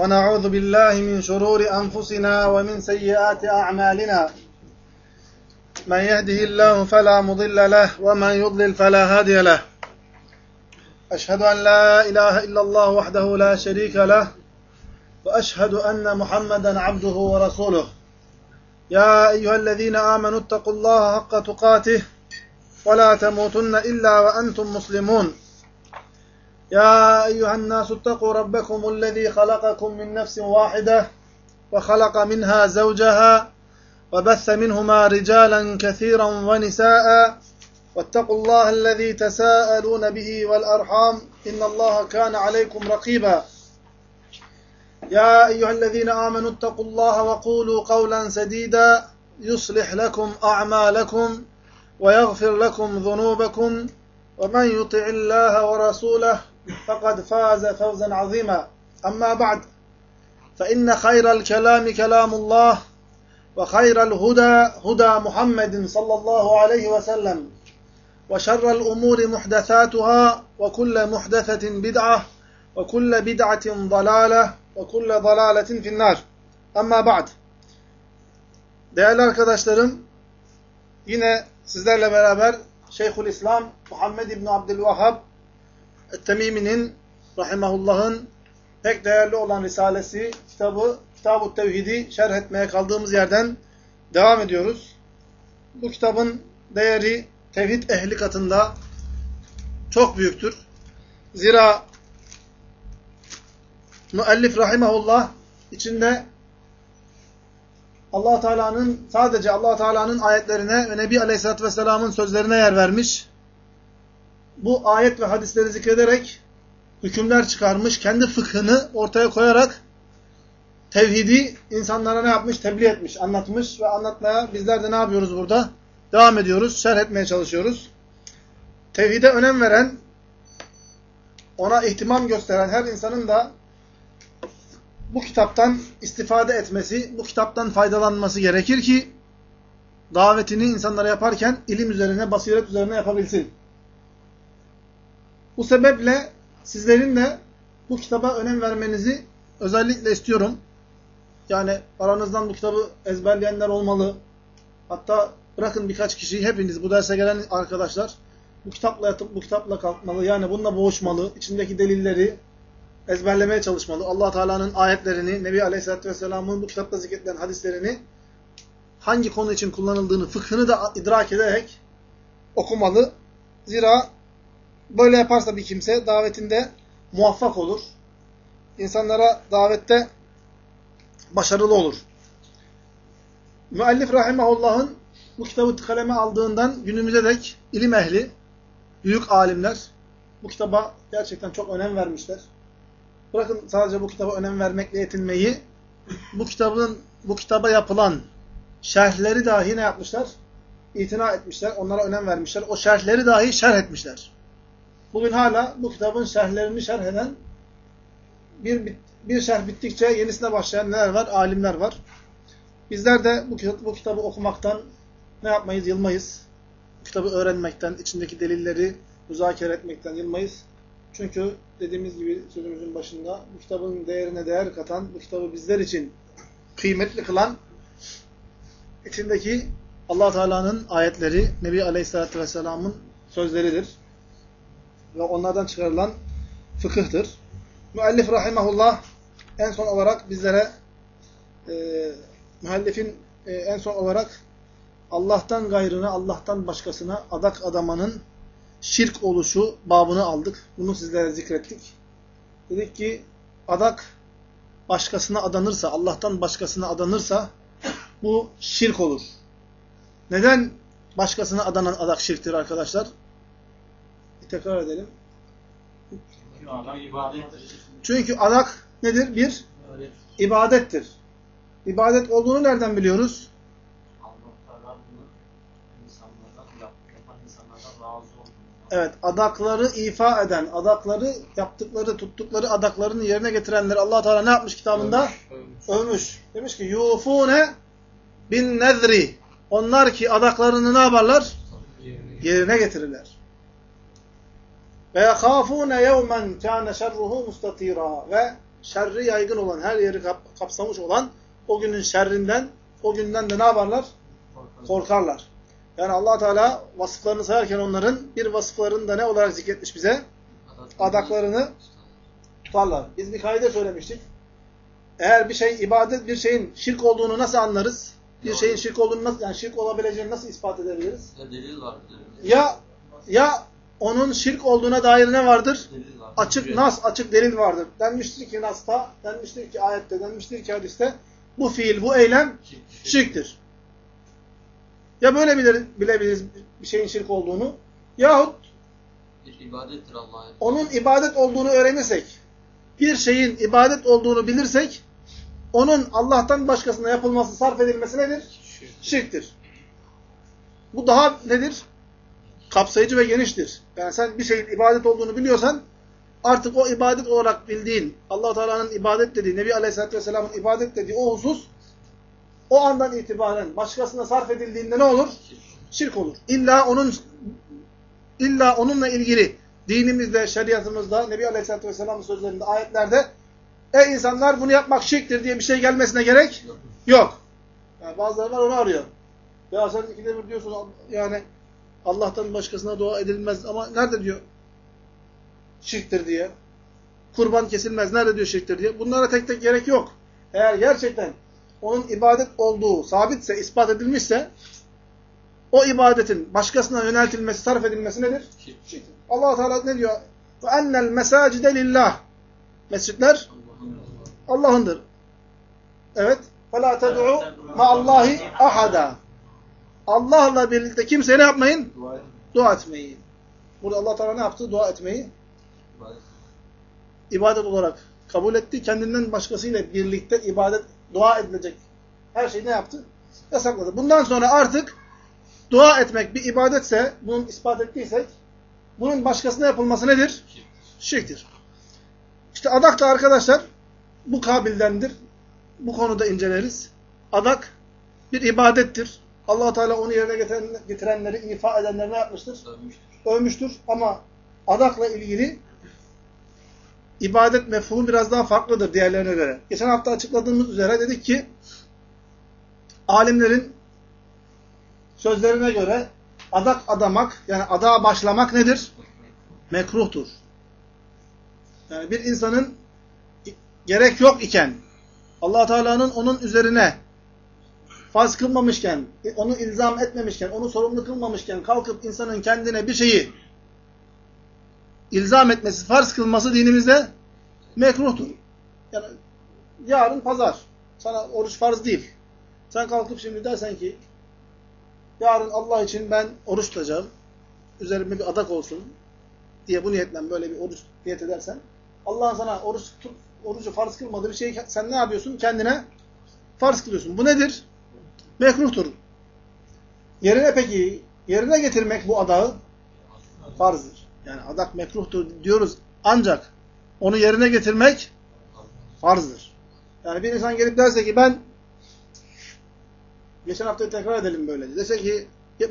ونعوذ بالله من شرور أنفسنا ومن سيئات أعمالنا من يهده الله فلا مضل له ومن يضلل فلا هادي له أشهد أن لا إله إلا الله وحده لا شريك له وأشهد أن محمدا عبده ورسوله يا أيها الذين آمنوا اتقوا الله حق تقاته ولا تموتن إلا وأنتم مسلمون يا أيها الناس اتقوا ربكم الذي خلقكم من نفس واحدة وخلق منها زوجها وبث منهما رجالا كثيرا ونساء واتقوا الله الذي تساءلون به والأرحام إن الله كان عليكم رقيبا يا أيها الذين آمنوا اتقوا الله وقولوا قولا سديدا يصلح لكم أعمالكم ويغفر لكم ذنوبكم ومن يطع الله ورسوله فقد فاز فوزا عظيما أما بعد فإن خير الكلام كلام الله وخير الهدى هدى محمد صلى الله عليه وسلم وشر الأمور محدثاتها وكل محدثة بدعة وكل بدعة ضلالة وكل ضلالة في النار أما بعد. Değerli arkadaşlarım, yine sizlerle beraber Şeyhülislam Muhammed İbni Abdülvahhab Et-Temimi'nin rahimahullah'ın pek değerli olan risalesi Kitab-ı Tevhid'i şerh etmeye kaldığımız yerden devam ediyoruz. Bu kitabın değeri tevhid ehli katında çok büyüktür. Zira müellif rahimahullah içinde sadece Allah Teala'nın ayetlerine ve Nebi Aleyhisselatü Vesselam'ın sözlerine yer vermiş. Bu ayet ve hadisleri zikrederek hükümler çıkarmış, kendi fıkhını ortaya koyarak tevhidi insanlara ne yapmış? Tebliğ etmiş, anlatmış ve anlatmaya bizler de ne yapıyoruz burada? Devam ediyoruz, şerh etmeye çalışıyoruz. Tevhide önem veren, ona ihtimam gösteren her insanın da bu kitaptan istifade etmesi, bu kitaptan faydalanması gerekir ki davetini insanlara yaparken ilim üzerine, basiret üzerine yapabilsin. Bu sebeple sizlerin de bu kitaba önem vermenizi özellikle istiyorum. Yani aranızdan bu kitabı ezberleyenler olmalı. Hatta bırakın birkaç kişiyi, hepiniz bu derse gelen arkadaşlar bu kitapla yatıp bu kitapla kalkmalı. Yani bununla boğuşmalı. İçindeki delilleri ezberlemeye çalışmalı. Allah Teala'nın ayetlerini, Nebi Aleyhisselatü Vesselam'ın bu kitapta zikredilen hadislerini hangi konu için kullanıldığını, fıkhını da idrak ederek okumalı. Zira böyle yaparsa bir kimse davetinde muvaffak olur. İnsanlara davette başarılı olur. Müellif rahimahullah'ın bu kitabı kaleme aldığından günümüze dek ilim ehli, büyük alimler bu kitaba gerçekten çok önem vermişler. Bırakın sadece bu kitaba önem vermekle yetinmeyi, bu kitaba yapılan şerhleri dahi ne yapmışlar? İtina etmişler, onlara önem vermişler. O şerhleri dahi şerh etmişler. Bugün hala bu kitabın şerhlerini şerh eden, bir şerh bittikçe yenisine başlayan neler var? Alimler var. Bizler de bu kitabı okumaktan ne yapmayız? Yılmayız. Bu kitabı öğrenmekten, içindeki delilleri müzakere etmekten yılmayız. Çünkü dediğimiz gibi sözümüzün başında bu kitabın değerine değer katan, bu kitabı bizler için kıymetli kılan içindeki Allah Teala'nın ayetleri, Nebi Aleyhisselatü Vesselam'ın sözleridir. Ve onlardan çıkarılan fıkıhtır. Müellif rahimahullah en son olarak bizlere müellifin en son olarak Allah'tan gayrına, Allah'tan başkasına adak adamanın şirk oluşu babını aldık. Bunu sizlere zikrettik. Dedik ki adak başkasına adanırsa, Allah'tan başkasına adanırsa bu şirk olur. Neden başkasına adanan adak şirktir arkadaşlar? Tekrar edelim. Çünkü adak nedir? Bir ibadettir. İbadet olduğunu nereden biliyoruz? Evet, adakları ifa eden, adakları yaptıkları, tuttukları adaklarını yerine getirenleri Allah Teala ne yapmış kitabında? Övmüş. Demiş ki yufune bin nezri. Onlar ki adaklarını ne yaparlar? Yerine getirirler. Ve yekâfûne yevmen kâne şerruhu mustatîrâ. Ve şerri yaygın olan, her yeri kapsamış olan o günün şerrinden, o günden de ne yaparlar? Korkarlar. Yani Allah Teala vasıflarını sayarken onların bir vasıflarını da ne olarak zikretmiş bize? Adaklarını tutarlar. Biz bir kaide söylemiştik. Eğer bir şey ibadet, bir şeyin şirk olduğunu nasıl anlarız? Bir şeyin şirk olduğunu nasıl, yani şirk olabileceğini nasıl ispat edebiliriz? Delil vardır. Ya onun şirk olduğuna dair ne vardır? Var. Açık nas, açık delil vardır. Denmiştir ki nasta, denmiştir ki ayette, denmiştir ki hadiste bu fiil, bu eylem şirktir. Ya böyle bilebiliriz bir şeyin şirk olduğunu yahut bir ibadettir Allah'a. Onun ibadet olduğunu öğrenirsek, bir şeyin ibadet olduğunu bilirsek, onun Allah'tan başkasına yapılması, sarf edilmesi nedir? Şirktir. Bu daha nedir? Kapsayıcı ve geniştir. Yani sen bir şeyin ibadet olduğunu biliyorsan, artık o ibadet olarak bildiğin, Allah Teala'nın ibadet dediği, Nebi Aleyhisselatü Vesselam'ın ibadet dediği o husus, o andan itibaren başkasına sarf edildiğinde ne olur? Şirk olur. İlla onunla ilgili dinimizde, şeriatımızda, Nebi Aleyhisselatü Vesselam'ın sözlerinde, ayetlerde ey insanlar bunu yapmak şirktir diye bir şey gelmesine gerek yok. Yani bazıları var onu arıyor. Ya sen ikide bir diyorsun yani Allah'tan başkasına dua edilmez ama nerede diyor şirktir diye. Kurban kesilmez nerede diyor şirktir diye. Bunlara tek tek gerek yok. Eğer gerçekten onun ibadet olduğu sabitse, ispat edilmişse o ibadetin başkasına yöneltilmesi, sarf edilmesi nedir? Şirktir. Allah Teala ne diyor? Ve ennel mesacide lillah. Mescitler Allah'ındır. Evet. فَلَا تَدْعُوا مَعَ ahada. Allah'la birlikte kimseye ne yapmayın? Dua etmeyin. Burada Allah Teala ne yaptı? Dua etmeyi ibadet olarak kabul etti. Kendinden başkasıyla birlikte dua edilecek her şeyi ne yaptı? Yasakladı. Bundan sonra artık dua etmek bir ibadetse, bunu ispat ettiysek, bunun başkasına yapılması nedir? Şirktir. İşte adak da arkadaşlar bu kabildendir. Bu konuda inceleriz. Adak bir ibadettir. Allah Teala onu yerine getirenleri, ifa edenleri ne yapmıştır? Övmüştür. Ama adakla ilgili ibadet mefhumu biraz daha farklıdır diğerlerine göre. Geçen hafta açıkladığımız üzere dedik ki alimlerin sözlerine göre adak adamak, yani adağa başlamak nedir? Mekruhtur. Yani bir insanın gerek yok iken, Allah Teala'nın onun üzerine farz kılmamışken, onu ilzam etmemişken, onu sorumlu kılmamışken kalkıp insanın kendine bir şeyi ilzam etmesi, farz kılması dinimizde mekruhtur. Yani yarın pazar. Sana oruç farz değil. Sen kalkıp şimdi dersen ki yarın Allah için ben oruç tutacağım. Üzerime bir adak olsun diye bu niyetle böyle bir oruç niyet edersen Allah'ın sana orucu farz kılmadığı bir şeyi sen ne yapıyorsun? Kendine farz kılıyorsun. Bu nedir? Mekruhtur. Yerine getirmek bu adağı farzdır. Yani adak mekruhtur diyoruz ancak onu yerine getirmek farzdır. Yani bir insan gelip derse ki geçen haftayı tekrar edelim böyle. Dese ki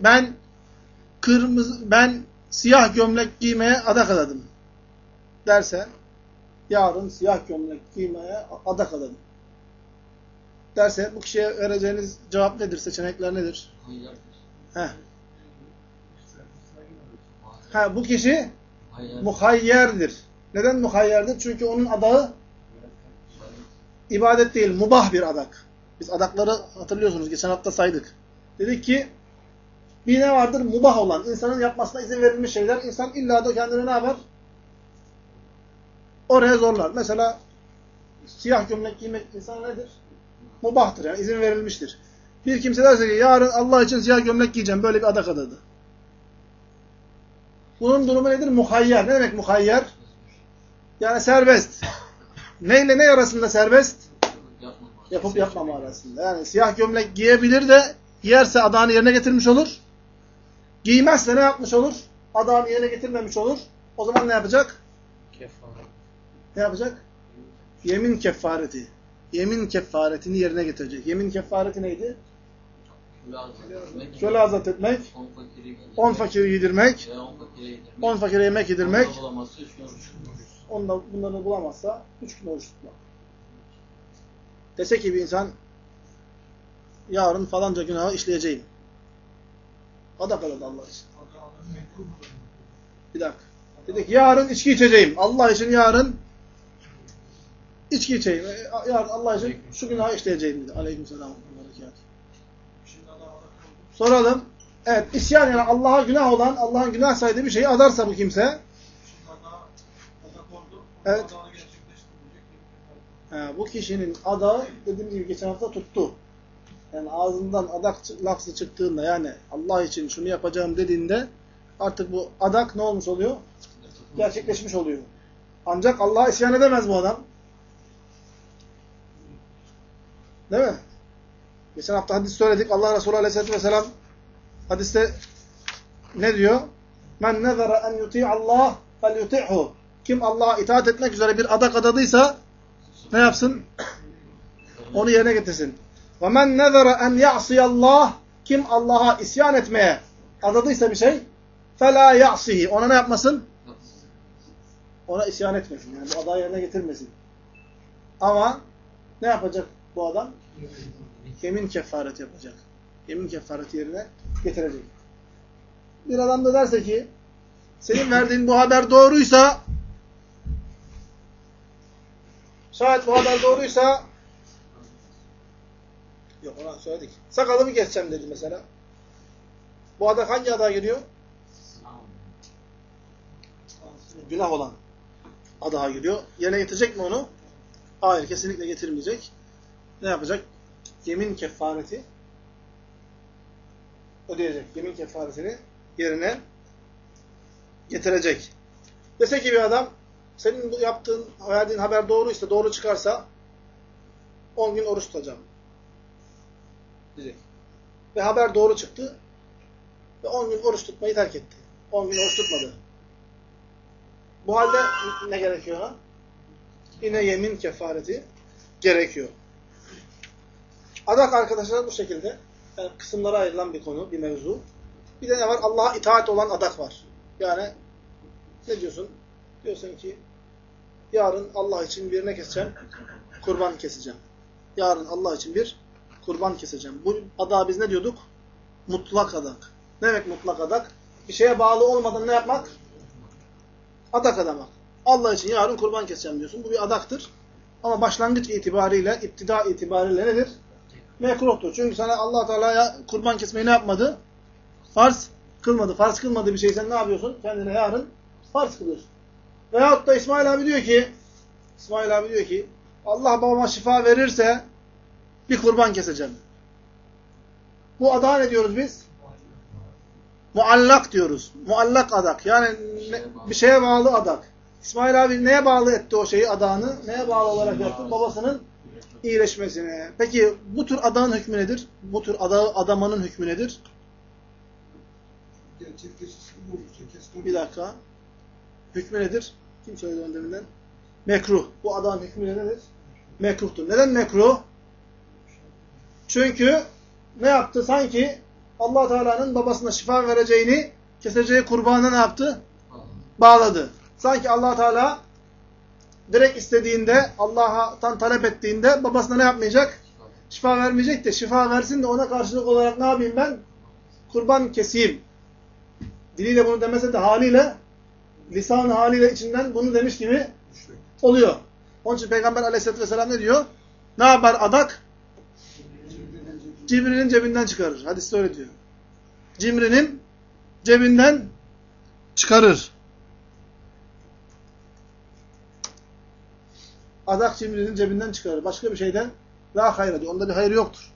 ben siyah gömlek giymeye adak adadım derse yarın siyah gömlek giymeye adak adadım derse bu kişiye vereceğiniz cevap nedir? Seçenekler nedir? Bu kişi muhayyerdir. Neden muhayyerdir? Çünkü onun adağı ibadet değil, mubah bir adak. Biz adakları hatırlıyorsunuz, geçen hafta saydık. Dedik ki bir ne vardır? Mubah olan, insanın yapmasına izin verilmiş şeyler. İnsan illa da kendini ne yapar? Oraya zorlar. Mesela siyah gömlek giymek insana nedir? Mubahtır yani, izin verilmiştir. Bir kimse derse ki yarın Allah için siyah gömlek giyeceğim, böyle bir adak adadı. Bunun durumu nedir? Muhayyer. Ne demek muhayyer? Yani serbest. Neyle ne arasında serbest? Yapıp yapmama arasında. Yani siyah gömlek giyebilir de giyerse adağını yerine getirmiş olur. Giymezse ne yapmış olur? Adağını yerine getirmemiş olur. O zaman ne yapacak? Ne yapacak? Yemin kefareti. Yemin kefaretini yerine getirecek. Yemin kefareti neydi? Köle azat etmek, 10 fakiri yedirmek, 10 fakire yemek yedirmek, bunları bulamazsa 3 gün oruç tutmak. Dese ki bir insan yarın falanca günahı işleyeceğim. Adak adadı Allah için. Bir dakika. Dedi ki yarın içki içeceğim. Allah için yarın içki içeyim. Yarın Allah için şu günahı işleyeceğim dedi. Aleykümselam. Soralım. Evet, isyan yani Allah'a günah olan, Allah'ın günah saydığı bir şeyi adarsa bu kimse. Evet. Bu kişinin adağı dediğim gibi geçen hafta tuttu. Yani ağzından adak lafzı çıktığında yani Allah için şunu yapacağım dediğinde artık bu adak ne olmuş oluyor? Gerçekleşmiş oluyor. Ancak Allah'a isyan edemez bu adam. Değil mi? Geçen hafta hadis söyledik. Allah Resulü Aleyhisselatü Vesselam hadiste ne diyor? Men nezara en yuti'allah fel yuti'hu. Kim Allah'a itaat etmek üzere bir adak adadıysa ne yapsın? Onu yerine getirsin. Ve men nezara en ya'siyallah. Kim Allah'a isyan etmeye adadıysa bir şey فَلَا يَعْصِهِ. Ona ne yapmasın? Ona isyan etmesin. Yani bu adağı yerine getirmesin. Ama ne yapacak bu adam? Yemin kefareti yapacak. Yemin kefareti yerine getirecek. Bir adam da derse ki senin verdiğin bu haber doğruysa şayet bu haber doğruysa yok ona söyledik. Sakalımı keseceğim dedi mesela. Bu adak hangi adağa giriyor? Günah olan adağa giriyor. Yerine getirecek mi onu? Hayır, kesinlikle getirmeyecek. Ne yapacak? Yemin kefareti ödeyecek. Yemin kefaretini yerine getirecek. Dese ki bir adam senin bu yaptığın, verdiğin haber doğruysa, doğru çıkarsa 10 gün oruç tutacağım diyecek. Ve haber doğru çıktı ve 10 gün oruç tutmayı terk etti. 10 gün oruç tutmadı. Bu halde ne gerekiyor ona? Yine yemin kefareti gerekiyor. Adak arkadaşlar bu şekilde. Yani kısımlara ayrılan bir konu, bir mevzu. Bir de ne var? Allah'a itaat olan adak var. Yani ne diyorsun? Diyorsun ki yarın Allah için bir ne keseceğim? Kurban keseceğim. Yarın Allah için bir kurban keseceğim. Bu adağa biz ne diyorduk? Mutlak adak. Ne demek mutlak adak? Bir şeye bağlı olmadan ne yapmak? Adak adamak. Allah için yarın kurban keseceğim diyorsun. Bu bir adaktır. Ama başlangıç itibariyle, iptida itibariyle nedir? Mekruhtur. Çünkü sana Allah Teala'ya kurban kesmeyi ne yapmadı? Farz kılmadı. Farz kılmadığı bir şey sen ne yapıyorsun? Kendine yarın farz kılıyorsun. Veyahut da İsmail abi diyor ki Allah babama şifa verirse bir kurban keseceğim. Bu adağa ne diyoruz biz? Muallak diyoruz. Muallak adak. Yani bir şeye bağlı adak. İsmail abi neye bağlı etti o şeyi, adağını? Neye bağlı olarak yaptı? Babasının iyileşmesine. Peki bu tür adağın hükmü nedir? Bu tür adağı adamanın hükmü nedir? Bir dakika. Hükmü nedir? Kim söyledi onu deminden? Mekruh. Bu adağın hükmü nedir? Mekruhtur. Neden mekruh? Çünkü ne yaptı? Sanki Allah Teala'nın babasına şifa vereceğini, keseceği kurbana ne yaptı? Bağladı. Sanki Allah Teala direkt istediğinde, Allah'tan talep ettiğinde babasına ne yapmayacak? Şifa vermeyecek de şifa versin de ona karşılık olarak ne yapayım ben? Kurban keseyim. Diliyle bunu demese de haliyle, lisan-ı haliyle içinden bunu demiş gibi oluyor. Onun için Peygamber Aleyhisselatü Vesselam ne diyor? Ne yapar adak? Cimrinin cebinden çıkarır. Hadiste öyle diyor. Cimrinin cebinden çıkarır. Adak cimrinin cebinden çıkarır. Başka bir şeyden la hayır diyor. Onda bir hayır yoktur.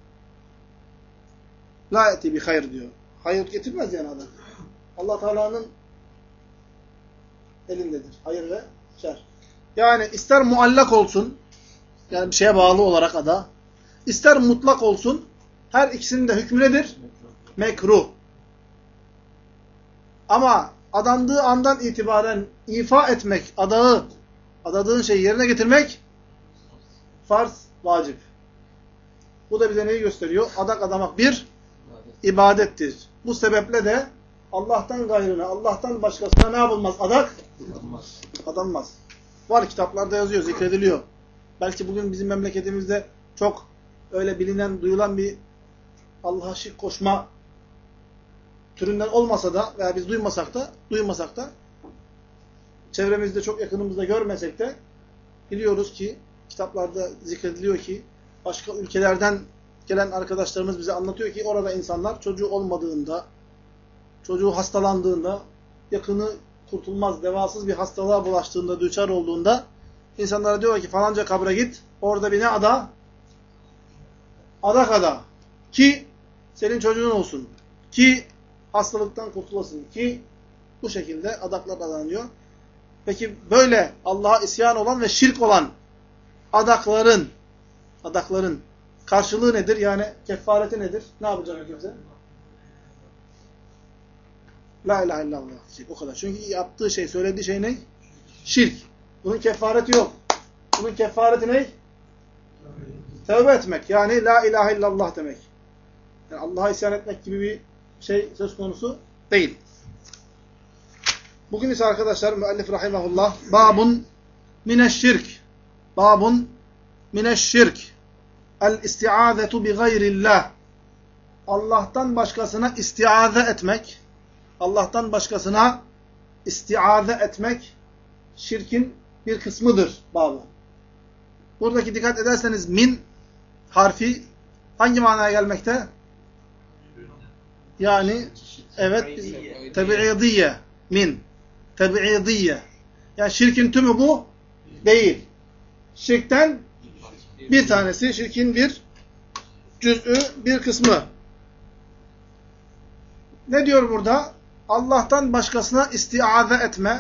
La eti bir hayır diyor. Hayır getirmez yani adak. Allah Teala'nın elindedir. Hayır ve şer. Yani ister muallak olsun, yani bir şeye bağlı olarak ada, ister mutlak olsun, her ikisinin de hükmü nedir? Mekruh. Ama adandığı andan itibaren ifa etmek, adağı, adadığın şeyi yerine getirmek farz, vacip. Bu da bize neyi gösteriyor? Adak adamak bir ibadettir. Bu sebeple de Allah'tan gayrına, Allah'tan başkasına ne yapılmaz? Adak adanmaz. Var kitaplarda yazıyor, zikrediliyor. Belki bugün bizim memleketimizde çok öyle bilinen, duyulan bir Allah'a şirk koşma türünden olmasa da veya biz duymasak da çevremizde çok yakınımızda görmesek de biliyoruz ki kitaplarda zikrediliyor ki başka ülkelerden gelen arkadaşlarımız bize anlatıyor ki orada insanlar çocuğu olmadığında, çocuğu hastalandığında, yakını kurtulmaz, devasız bir hastalığa bulaştığında, düçar olduğunda insanlara diyorlar ki falanca kabre git, orada bir ne ada? Adak ada. Ki senin çocuğun olsun. Ki hastalıktan kurtulasın. Ki bu şekilde adaklar adanıyor. Peki böyle Allah'a isyan olan ve şirk olan adakların karşılığı nedir? Yani kefareti nedir? Ne yapacak kimse? La ilahe illallah. O kadar. Çünkü yaptığı şey, söylediği şey ne? Şirk. Bunun kefareti yok. Bunun kefareti ne? Tevbe etmek. Yani la ilahe illallah demek. Yani Allah'a isyan etmek gibi bir şey söz konusu değil. Bugün ise arkadaşlar müellif rahimahullah babun mineşşirk. Babun mineşşirk. El-isti'azetu bi gayrillah. Allah'tan başkasına istiaze etmek. Allah'tan başkasına istiaze etmek şirkin bir kısmıdır babı. Buradaki dikkat ederseniz min harfi hangi manaya gelmekte? Yani evet tebi'idiyye. Min. Tebi'idiyye. Yani şirkin tümü bu değil. Şirkten bir tanesi, şirkin bir cüz'ü, bir kısmı. Ne diyor burada? Allah'tan başkasına istiaze etme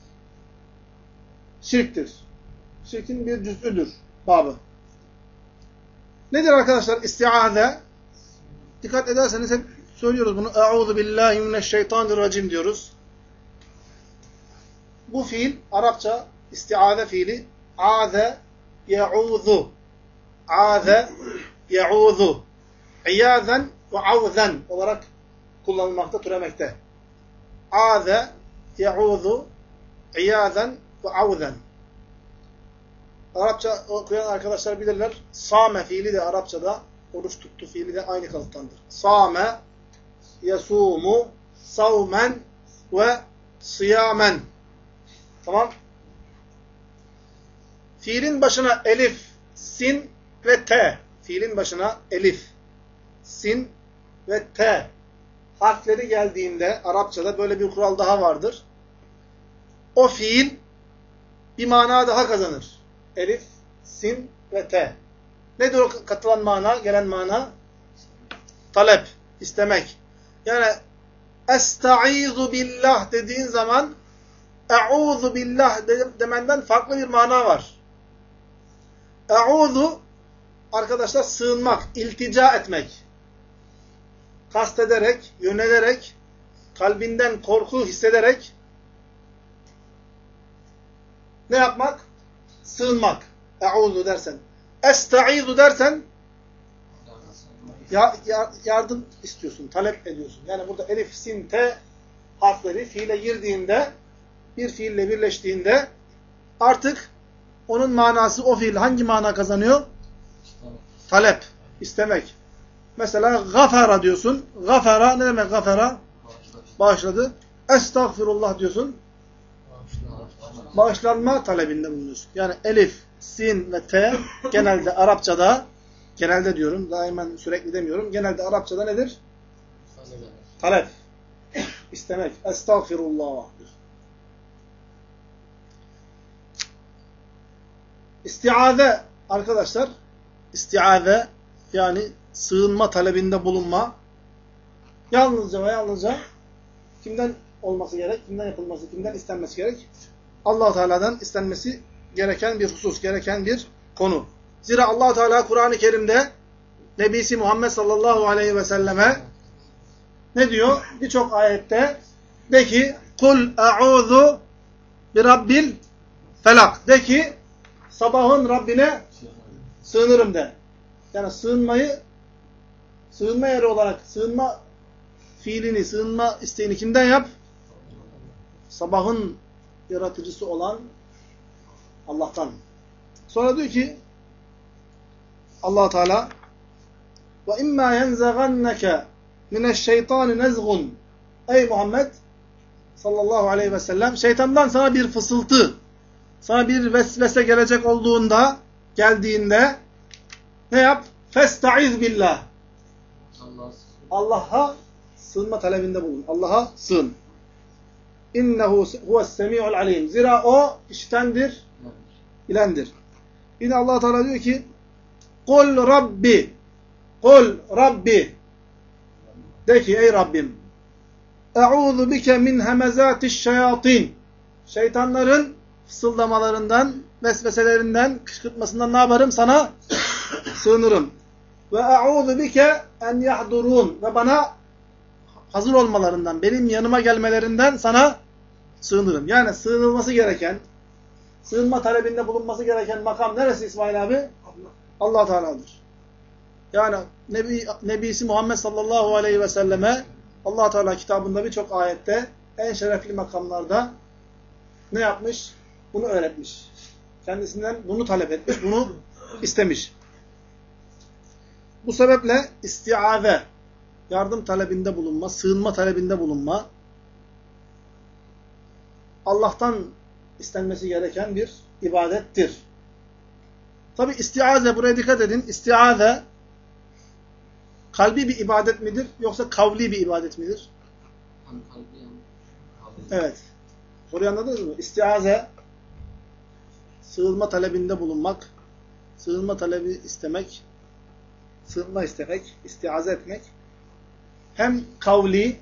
şirktir. Şirkin bir cüz'üdür babı. Nedir arkadaşlar istiaze? Dikkat ederseniz hep söylüyoruz bunu. Eûzu billahi mineşşeytanirracim diyoruz. Bu fiil Arapça istiaze fiili âze ye'ûzu. Âze ye'ûzu. İyâzen ve avzen olarak kullanılmakta, türemekte. Âze ye'ûzu. İyâzen ve avzen. Arapça okuyan arkadaşlar bilirler. Sâme fiili de Arapçada, oruç tuttu fiili de aynı kalıptandır. Sâme yasûmu savmen ve siyâmen. Tamam. Fiilin başına elif, sin ve te. Fiilin başına elif, sin ve te harfleri geldiğinde Arapçada böyle bir kural daha vardır. O fiil bir mana daha kazanır. Elif, sin ve te. Nedir o katılan mana, gelen mana? Talep, istemek. Yani estaizu billah dediğin zaman e'ûzu billah demenden farklı bir mana var. E'ûzu arkadaşlar sığınmak, iltica etmek. Kastederek, yönelerek, kalbinden korku hissederek ne yapmak? Sığınmak. E'ûzu dersen. Estaizu dersen yardım istiyorsun, talep ediyorsun. Yani burada elif, sin, te harfleri fiile girdiğinde, bir fiille birleştiğinde artık onun manası, o fiil hangi mana kazanıyor? Talep, istemek. Mesela gafara diyorsun. Gafara ne demek gafara? Bağışladı. Estağfirullah diyorsun. Bağışlanma talebinde bulunuyorsun. Yani elif, sin ve te genelde Arapçada, genelde diyorum, daimen sürekli demiyorum. Genelde Arapçada nedir? Talep. İstemek. Estağfirullah. İstiaze arkadaşlar, istiaze yani sığınma talebinde bulunma yalnızca ve yalnızca kimden olması gerek, kimden yapılması, kimden istenmesi gerek? Allah-u Teala'dan istenmesi gereken bir husus, gereken bir konu. Zira Allah-u Teala Kur'an-ı Kerim'de Nebisi Muhammed sallallahu aleyhi ve selleme ne diyor? Birçok ayette de ki kul e'ûzu bi rabbil felak. De ki sabahın Rabbine sığınırım de. Yani sığınma yeri olarak sığınma fiilini, sığınma isteğini kimden yap? Sabahın yaratıcısı olan Allah'tan. Sonra diyor ki Allah Teala ve imma yenzagannaka mineşşeytani nezgun. Ey Muhammed sallallahu aleyhi ve sellem, şeytandan sana bir fısıltı, sana bir vesvese gelecek geldiğinde ne yap? Festaiz billah. Allah'a sığınma talebinde bulun. Allah'a sığın. İnnehu huves-semi'ul alim. Zira o işitendir, bilendir. Yine Allah Teala diyor ki: "Kul Rabbi, kul Rabbi." De ki ey Rabbim, "Eûzu bike min hemezâtiş şeyâtin." Şeytanların fısıldamalarından, vesveselerinden, kışkırtmasından ne yaparım? Sana sığınırım. Ve eûzu bike en yahdurun. Ve bana hazır olmalarından, benim yanıma gelmelerinden sana sığınırım. Yani sığınılması gereken, sığınma talebinde bulunması gereken makam neresi İsmail abi? Allah Teala'dır. Yani Nebisi Muhammed sallallahu aleyhi ve selleme Allah Teala kitabında birçok ayette en şerefli makamlarda ne yapmış? Bunu öğretmiş. Kendisinden bunu talep etmiş, bunu istemiş. Bu sebeple istiaze, yardım talebinde bulunma, sığınma talebinde bulunma, Allah'tan istenmesi gereken bir ibadettir. Tabi istiaze, buraya dikkat edin, istiaze kalbi bir ibadet midir yoksa kavli bir ibadet midir? Evet. Orayı anladınız mı? İstiaze, sığınma talebinde bulunmak, sığınma talebi istemek, sığınma istemek, istiaze etmek hem kavli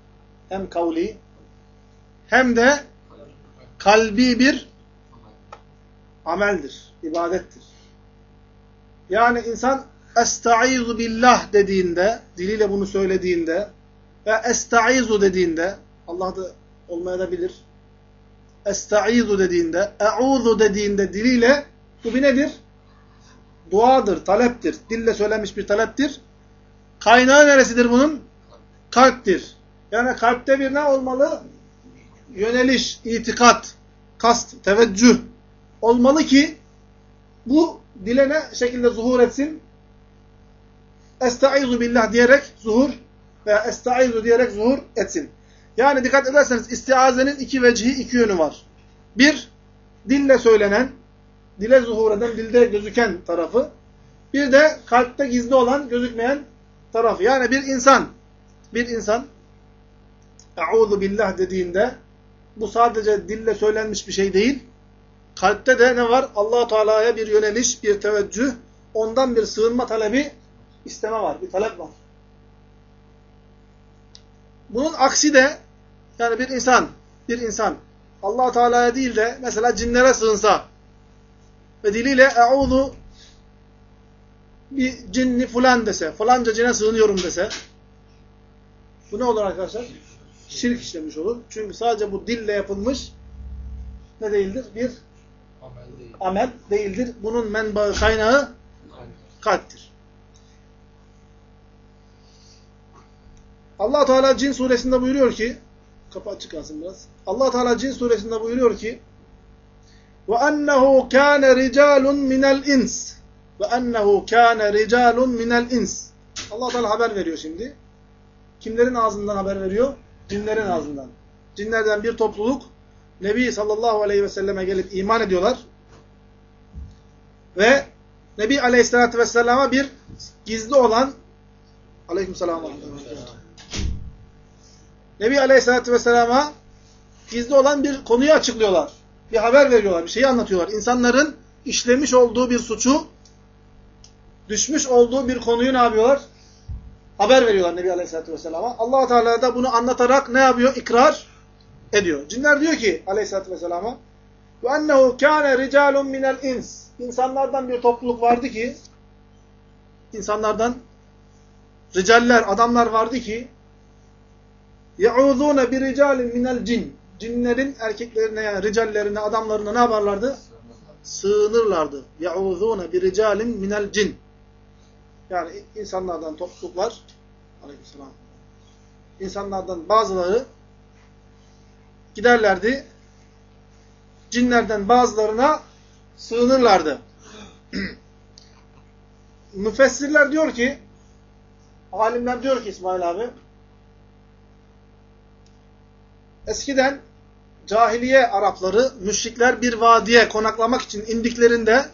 hem de kalbi bir ameldir, ibadettir. Yani insan estaizu billah dediğinde, diliyle bunu söylediğinde ve estaizu dediğinde, Allah da olmayabilir, estaizu dediğinde, e'uzu dediğinde diliyle bu bir nedir? Duadır, taleptir. Dille söylenmiş bir taleptir. Kaynağı neresidir bunun? Kalptir. Yani kalpte bir ne olmalı? Yöneliş, itikat, kast, teveccüh olmalı ki bu dile ne şekilde zuhur etsin? Estaizu billah diyerek zuhur veya estaizu diyerek zuhur etsin. Yani dikkat ederseniz istiazenin iki vecihi, iki yönü var. Bir, dille söylenen, dile zuhur eden, dilde gözüken tarafı. Bir de kalpte gizli olan, gözükmeyen tarafı. Yani bir insan eûzu billah dediğinde bu sadece dille söylenmiş bir şey değil. Kalpte de ne var? Allah-u Teala'ya bir yöneliş, bir teveccüh, ondan bir sığınma talebi, isteme var, bir talep var. Bunun aksi de yani bir insan Allah-u Teala'ya değil de mesela cinlere sığınsa ve diliyle eûzu bir cinni fulan dese, falanca cine sığınıyorum dese, bu ne olur arkadaşlar? Şirk işlemiş olur. Çünkü sadece bu dille yapılmış ne değildir? Bir amel değildir. Bunun menbaı, kaynağı kalptir. Allah Teala Cin suresinde buyuruyor ki, kapı açık kalsın biraz. Allah Teala Cin suresinde buyuruyor ki: "Ve ennehu kâne ricâlun minel ins." Ve ennehu kâne ricâlun minel ins. Allah Teala haber veriyor şimdi. Kimlerin ağzından haber veriyor? Cinlerin ağzından. Cinlerden bir topluluk Nebi sallallahu aleyhi ve selleme gelip iman ediyorlar. Ve Nebi aleyhissalatü vesselama bir gizli olan aleykümselam Nebi aleyhissalatü vesselama gizli olan bir konuyu açıklıyorlar. Bir haber veriyorlar, bir şeyi anlatıyorlar. İnsanların işlemiş olduğu bir suçu, düşmüş olduğu bir konuyu ne yapıyorlar? Haber veriyorlar Nebi Aleyhisselatü Vesselam'a. Allah Teala da bunu anlatarak ne yapıyor? İkrar ediyor. Cinler diyor ki Aleyhisselatü Vesselam'a: "Ve ennehu kâne ricâlun minel ins." İnsanlardan bir topluluk vardı ki, insanlardan ricaller, adamlar vardı ki يَعُوذُونَ بِرِجَالٍ minel cin. Cinlerin erkeklerine, yani ricallerine, adamlarına ne yaparlardı? Sığınırlardı. يَعُوذُونَ بِرِجَالٍ minel cin. Yani insanlardan topluluklar, aleykümselam, insanlardan bazıları giderlerdi, cinlerden bazılarına sığınırlardı. müfessirler diyor ki, alimler diyor ki İsmail abi, eskiden cahiliye Arapları, müşrikler bir vadiye konaklamak için indiklerinde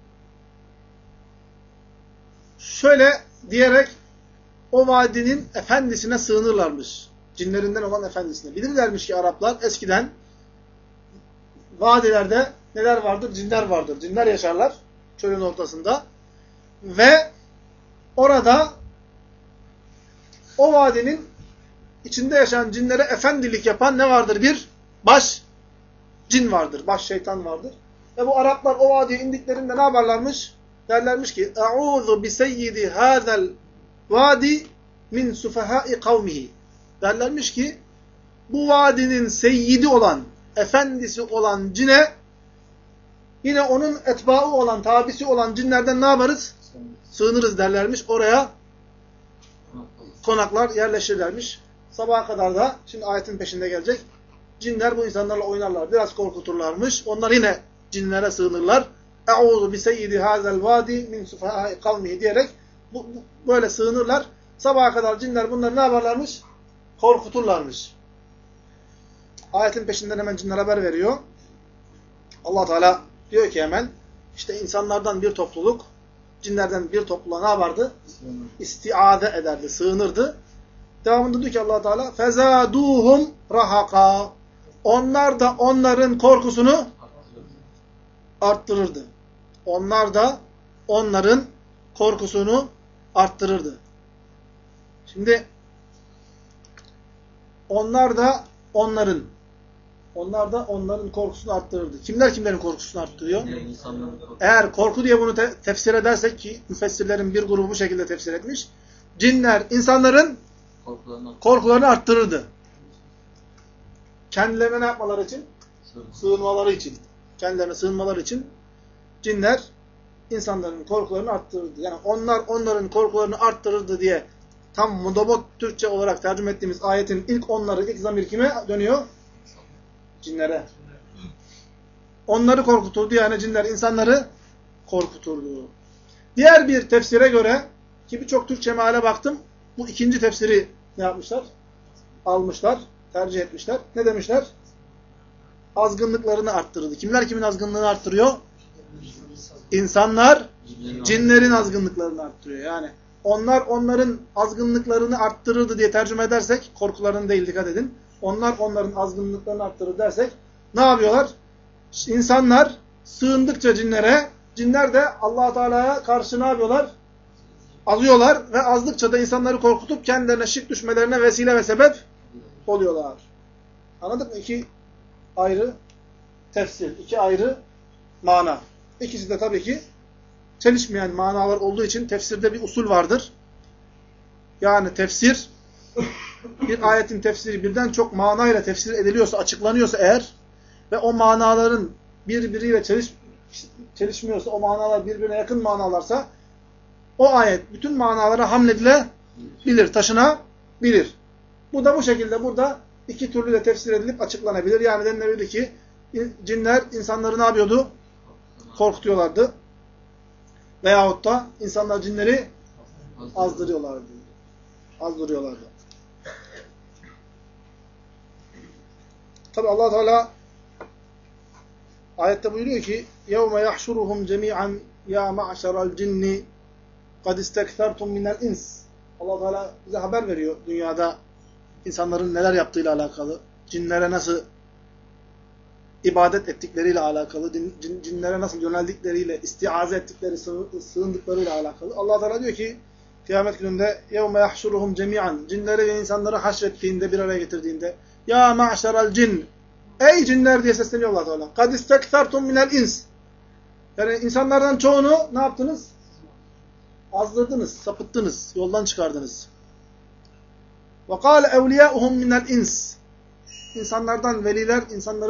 şöyle diyerek o vadinin efendisine sığınırlarmış. Cinlerinden olan efendisine. Bilirlermiş ki Araplar eskiden vadilerde neler vardır? Cinler vardır. Cinler yaşarlar çölün ortasında. Ve orada o vadinin içinde yaşayan cinlere efendilik yapan ne vardır? Bir baş cin vardır. Baş şeytan vardır. Ve bu Araplar o vadiye indiklerinde ne yaparlarmış? Derlermiş ki "Eûzu bi seyyidi hâzel vadi min sufahâi kavmihi." Derlermiş ki bu vadinin seyyidi olan, efendisi olan cine yine onun etbaı olan, tabisi olan cinlerden ne yaparız? Sığınırız derlermiş. Oraya konaklar yerleşirlermiş. Sabaha kadar da, şimdi ayetin peşinde gelecek, cinler bu insanlarla oynarlar. Biraz korkuturlarmış. Onlar yine cinlere sığınırlar. "Eûzu bi seyyidi hâzel vâdi min sufahâi kavmihi" diyerek böyle sığınırlar. Sabaha kadar cinler bunları ne yaparlarmış? Korkuturlarmış. Ayetin peşinden hemen cinler haber veriyor. Allah Teala diyor ki hemen, işte insanlardan bir topluluk, cinlerden bir topluluğa ne yapardı? İstiade ederdi, sığınırdı. Devamında diyor ki Allah Teala, "Fezaduhum rahaka." Onlar da onların korkusunu arttırırdı. Onlar da onların korkusunu arttırırdı. Şimdi onlar da onların korkusunu arttırırdı. Kimler kimlerin korkusunu arttırıyor? Eğer korku diye bunu tefsir edersek, ki müfessirlerin bir grubu bu şekilde tefsir etmiş, cinler insanların korkularını arttırırdı. Kendilerine ne yapmaları için? Sığınmaları için. Kendilerine sığınmaları için cinler insanların korkularını arttırırdı. Yani onlar onların korkularını arttırırdı diye tam mudabot Türkçe olarak tercüme ettiğimiz ayetin ilk zamir kime dönüyor? Cinlere. Onları korkuturdu, yani cinler insanları korkuturdu. Diğer bir tefsire göre, ki birçok Türkçe meale baktım, bu ikinci tefsiri ne yapmışlar? Almışlar, tercih etmişler. Ne demişler? Azgınlıklarını arttırdı. Kimler kimin azgınlığını arttırıyor? İnsanlar cinlerin azgınlıklarını arttırıyor. Yani onlar onların azgınlıklarını arttırırdı diye tercüme edersek, korkularını değil, dikkat edin. Onlar onların azgınlıklarını arttırır dersek ne yapıyorlar? İnsanlar sığındıkça cinlere, cinler de Allah Teala'ya karşı ne yapıyorlar? Azıyorlar ve azdıkça da insanları korkutup kendilerine şirk düşmelerine vesile ve sebep oluyorlar. Anladık mı? İki ayrı tefsir, iki ayrı mana. İkisi de tabii ki çelişmeyen manalar olduğu için tefsirde bir usul vardır. Yani tefsir, bir ayetin tefsiri birden çok manayla tefsir ediliyorsa, açıklanıyorsa eğer ve o manaların birbiriyle çelişmiyorsa, o manalar birbirine yakın manalarsa o ayet bütün manalara hamledilebilir, taşınabilir. Bu da bu şekilde burada iki türlü de tefsir edilip açıklanabilir. Yani denilebilir ki cinler insanları ne yapıyordu? Korkutuyorlardı. Veyahut da insanlar cinleri azdırıyorlardı. Tabi Allah Teala ayette buyuruyor ki يَوْمَ يَحْشُرُهُمْ جَمِيعًا يَا مَعْشَرَ الْجِنِّ قَدْ اِسْتَكْثَرْتُمْ مِنَ الْاِنْسِ Allah Teala bize haber veriyor dünyada insanların neler yaptığıyla alakalı, cinlere nasıl ibadet ettikleriyle alakalı, cinlere nasıl yöneldikleriyle, istiaze ettikleri, sığındıklarıyla alakalı. Allah Teala diyor ki kıyamet gününde يَوْمَ يَحْشُرُهُمْ جَمِيعًا cinleri ve insanları haşrettiğinde, bir araya getirdiğinde ya ma'şeral cin, ey cinler diye sesleniyor Allah Teala. قَدْ اِسْتَكْثَرْتُمْ مِنَ الْاِنْسِ yani insanlardan çoğunu ne yaptınız? Azdırdınız, sapıttınız, yoldan çıkardınız. وَقَالَ اَوْلِيَاؤُهُمْ مِنَ الْاِنْسِ İnsanlardan veliler,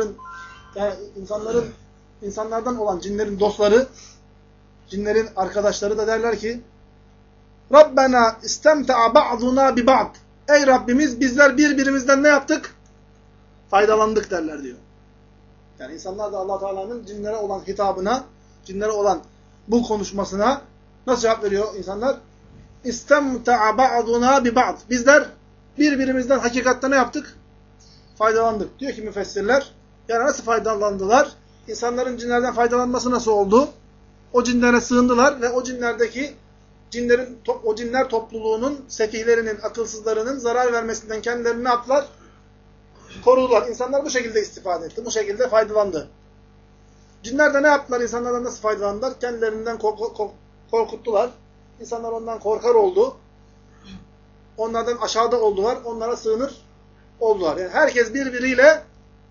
insanlardan olan cinlerin dostları, cinlerin arkadaşları da derler ki Rabbena istemta'a ba'duna bi ba'd. Ey Rabbimiz bizler birbirimizden ne yaptık? Faydalandık derler diyor. Yani insanlar da Allah Teala'nın cinlere olan hitabına, cinlere olan bu konuşmasına Nasıl cevap veriyor insanlar? İstemta'a ba'duna bi ba'd. Bizler birbirimizden hakikatte ne yaptık? Faydalandık. Diyor ki müfessirler. Yani nasıl faydalandılar? İnsanların cinlerden faydalanması nasıl oldu? O cinlere sığındılar ve o cinlerdeki o cinler topluluğunun, sefihlerinin, akılsızlarının zarar vermesinden kendilerini ne yaptılar? Korudular. İnsanlar bu şekilde istifade etti. Bu şekilde faydalandı. Cinler de ne yaptılar? İnsanlardan nasıl faydalandılar? Kendilerinden korkuttular. İnsanlar ondan korkar oldu. Onlardan aşağıda oldular. Onlara sığınır oldular. Yani herkes birbiriyle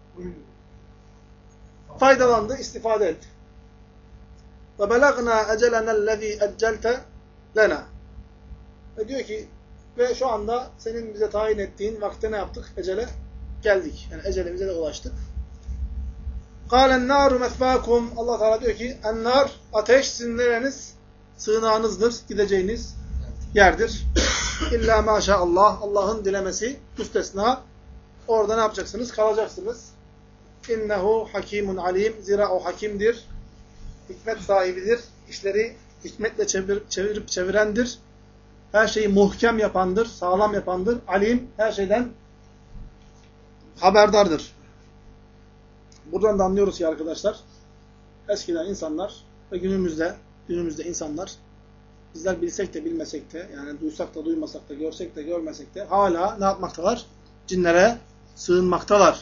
faydalandı, istifade etti. Ve belagna ecelenellezî eccelte lena. Ve diyor ki ve şu anda senin bize tayin ettiğin vakte ne yaptık? Ecele geldik. Yani ecelimize de ulaştık. Kâlen nâru mesvâkum. Allah Teala diyor ki ennâr, ateş sizin nereniz? Sığınağınızdır, gideceğiniz yerdir. İllâ maşallah. Allah'ın dilemesi müstesna. Orada ne yapacaksınız? Kalacaksınız. İnnehu hakimun alim. Zira o hakimdir. Hikmet sahibidir. İşleri hikmetle çevirip çevirendir. Her şeyi muhkem yapandır, sağlam yapandır. Alim, her şeyden haberdardır. Buradan da anlıyoruz ki arkadaşlar, eskiden insanlar ve günümüzde insanlar, bizler bilsek de bilmesek de, yani duysak da duymasak da, görsek de görmesek de hala ne yapmaktalar? Cinlere sığınmaktalar.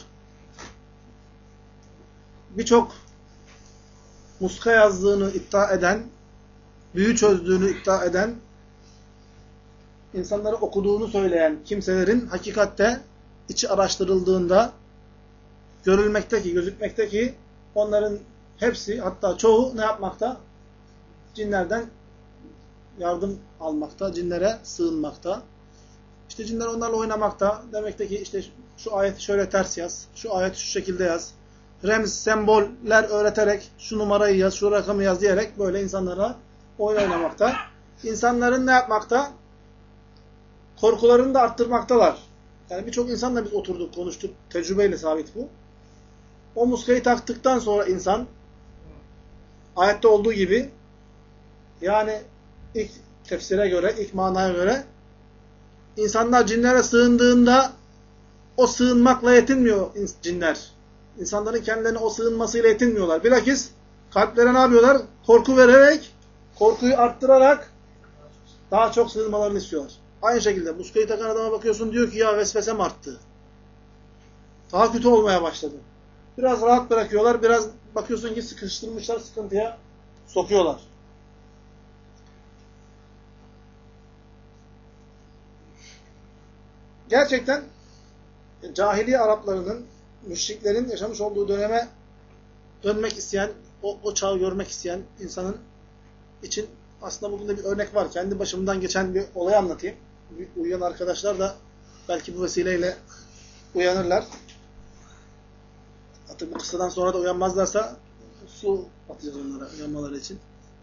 Birçok muska yazdığını iddia eden, büyü çözdüğünü iddia eden, insanları okuduğunu söyleyen kimselerin hakikatte içi araştırıldığında gözükmekte ki onların hepsi, hatta çoğu ne yapmakta? Cinlerden yardım almakta, cinlere sığınmakta. İşte cinler onlarla oynamakta. Demekte ki işte şu ayeti şöyle ters yaz, şu ayeti şu şekilde yaz. Remz, semboller öğreterek şu numarayı yaz, şu rakamı yaz diyerek böyle insanlara oyun oynamakta. İnsanların ne yapmakta? Korkularını da arttırmaktalar. Yani birçok insanla biz oturduk, konuştuk. Tecrübeyle sabit bu. O muskayı taktıktan sonra insan ayette olduğu gibi yani ilk tefsire göre, ilk manaya göre insanlar cinlere sığındığında o sığınmakla yetinmiyor cinler. İnsanların kendilerine o sığınmasıyla yetinmiyorlar. Bilakis kalplere ne yapıyorlar? Korku vererek, korkuyu arttırarak daha çok sığınmalarını istiyorlar. Aynı şekilde muskayı takan adama bakıyorsun, diyor ki ya vesvesem arttı. Daha kötü olmaya başladı. Biraz rahat bırakıyorlar, biraz bakıyorsun ki sıkıştırmışlar, sıkıntıya sokuyorlar. Gerçekten cahiliye Araplarının, müşriklerin yaşamış olduğu döneme dönmek isteyen, o çağı görmek isteyen insanın için aslında bugün de bir örnek var. Kendi başımdan geçen bir olayı anlatayım. Uyuyan arkadaşlar da belki bu vesileyle uyanırlar. Hatta bu kıssadan sonra da uyanmazlarsa su atacağız onlara uyanmaları için.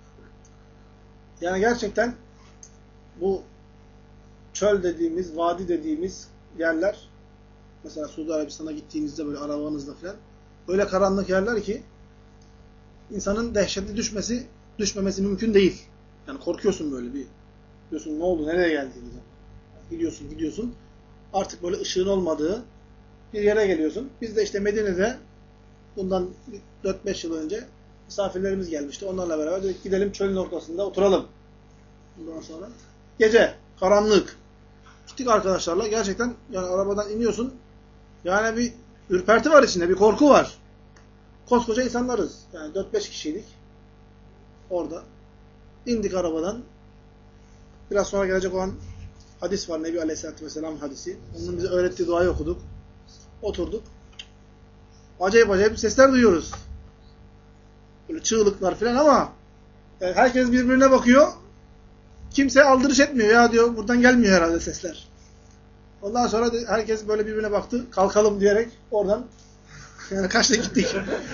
Yani gerçekten bu çöl dediğimiz, vadi dediğimiz yerler, mesela Suudi Arabistan'a gittiğinizde böyle arabanızla falan, öyle karanlık yerler ki insanın dehşete düşmemesi mümkün değil. Yani korkuyorsun böyle bir. Diyorsun ne oldu, nereye geldiğini. Gidiyorsun. Artık böyle ışığın olmadığı bir yere geliyorsun. Biz de işte Medine'de bundan 4-5 yıl önce misafirlerimiz gelmişti. Onlarla beraber dedik gidelim çölün ortasında oturalım. Bundan sonra gece, karanlık. Gittik arkadaşlarla. Gerçekten yani arabadan iniyorsun. Yani bir ürperti var içinde, bir korku var. Koskoca insanlarız. Yani 4-5 kişiydik. Orada. İndik arabadan. Biraz sonra gelecek olan hadis var. Nebi Aleyhisselatü Vesselam hadisi. Onun bize öğrettiği duayı okuduk. Oturduk. Acayip sesler duyuyoruz. Böyle çığlıklar falan ama yani herkes birbirine bakıyor. Kimse aldırış etmiyor. Ya diyor buradan gelmiyor herhalde sesler. Ondan sonra herkes böyle birbirine baktı. Kalkalım diyerek oradan yani kaçta gittik.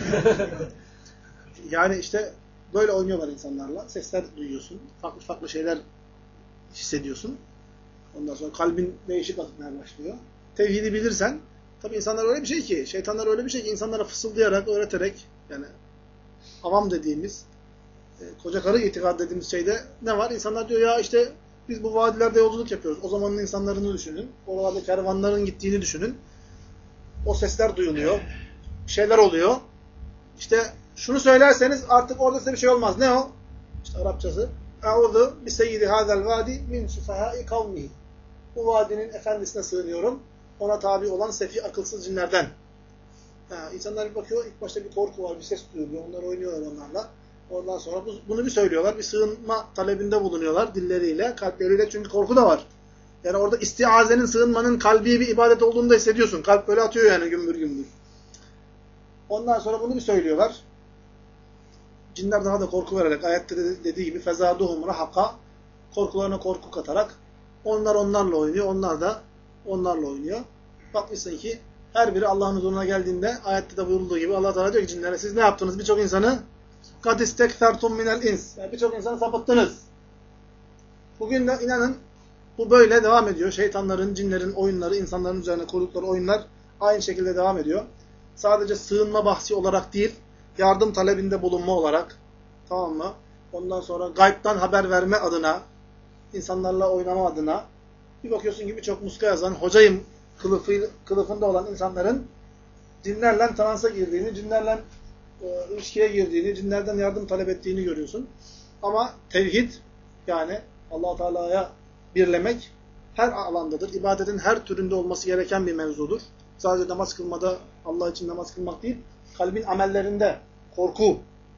Yani işte böyle oynuyorlar insanlarla. Sesler duyuyorsun. Farklı şeyler hissediyorsun. Ondan sonra kalbin değişik atmaya başlıyor. Tevhidi bilirsen, tabii insanlar öyle bir şey ki, şeytanlar öyle bir şey ki insanlara fısıldayarak, öğreterek, yani avam dediğimiz, koca karı itikad dediğimiz şeyde ne var? İnsanlar diyor ya işte biz bu vadilerde yolculuk yapıyoruz. O zamanın insanlarını düşünün. Oralarda kervanların gittiğini düşünün. O sesler duyuluyor. Bir şeyler oluyor. İşte şunu söylerseniz artık orada size bir şey olmaz. Ne o? İşte Arapçası. Eûzu bi seyyidi hâzel vâdi min sufahâi kavmihi. Bu vadinin efendisine sığınıyorum. Ona tabi olan sefih, akılsız cinlerden. İnsanlar bir bakıyor, ilk başta bir korku var, bir ses duyuluyor. Onlar oynuyorlar onlarla. Ondan sonra bunu bir söylüyorlar. Bir sığınma talebinde bulunuyorlar dilleriyle, kalpleriyle. Çünkü korku da var. Yani orada istiazenin, sığınmanın kalbi bir ibadet olduğunu da hissediyorsun. Kalp böyle atıyor yani gümbür gümbür. Ondan sonra bunu bir söylüyorlar. Cinler daha da korku vererek, ayette dediği gibi فَزَادُهُمْ رَحَقًا korkularına korku katarak onlar onlarla oynuyor, onlar da onlarla oynuyor. Bakmışsın ki her biri Allah'ın huzuruna geldiğinde ayette de buyurulduğu gibi Allah Teala diyor ki cinlere siz ne yaptınız? Birçok insanı قَدْ اِسْتَكْثَرْتُمْ مِنَ الْاِنْسِ yani birçok insanı sapıttınız. Bugün de inanın bu böyle devam ediyor. Şeytanların, cinlerin oyunları, insanların üzerine kurdukları oyunlar aynı şekilde devam ediyor. Sadece sığınma bahsi olarak değil, yardım talebinde bulunma olarak, tamam mı? Ondan sonra gaybtan haber verme adına, insanlarla oynama adına, bir bakıyorsun ki birçok muska yazan, hocayım kılıfında olan insanların cinlerle transa girdiğini, cinlerle ilişkiye girdiğini, cinlerden yardım talep ettiğini görüyorsun. Ama tevhid, yani Allah-u Teala'ya birlemek her alandadır. İbadetin her türünde olması gereken bir mevzudur. Sadece namaz kılmada Allah için namaz kılmak değil, kalbin amellerinde korku,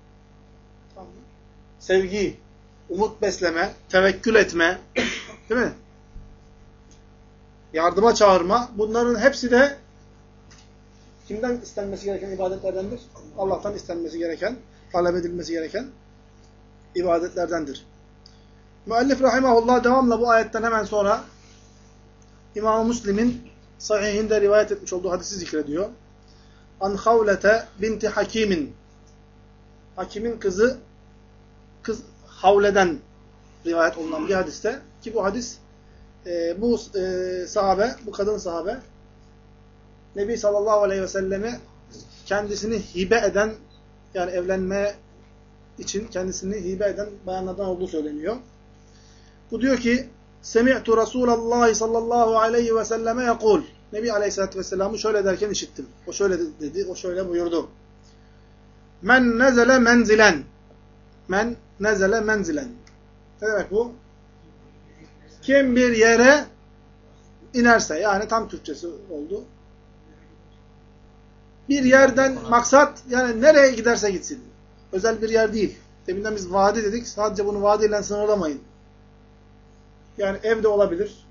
sevgi, umut besleme, tevekkül etme, değil mi? Yardıma çağırma, bunların hepsi de kimden istenmesi gereken ibadetlerdendir? Allah'tan istenmesi gereken, talep edilmesi gereken ibadetlerdendir. Müellif rahimahullah devamla bu ayetten hemen sonra İmam-ı Müslim'in sahihinde rivayet etmiş olduğu hadisi zikrediyor. An Havlete binti Hakim'in, Hakim'in kız Havle'den rivayet olunan bir hadiste ki bu hadis bu sahabe, bu kadın sahabe Nebi sallallahu aleyhi ve selleme kendisini hibe eden, yani evlenme için kendisini hibe eden bayanlardan olduğu söyleniyor. Bu diyor ki Semi'tu Resulallah sallallahu aleyhi ve selleme yekul. Nebi aleyhissalatü vesselam'ı şöyle derken işittim. O şöyle dedi, o şöyle buyurdu. Men nezele menzilen. Men nezele menzilen. Ne demek bu? Kim bir yere inerse, yani tam Türkçesi oldu. Bir yerden maksat, yani nereye giderse gitsin. Özel bir yer değil. Deminden biz vadi dedik. Sadece bunu vadiyle sınırlamayın. Yani evde olabilir.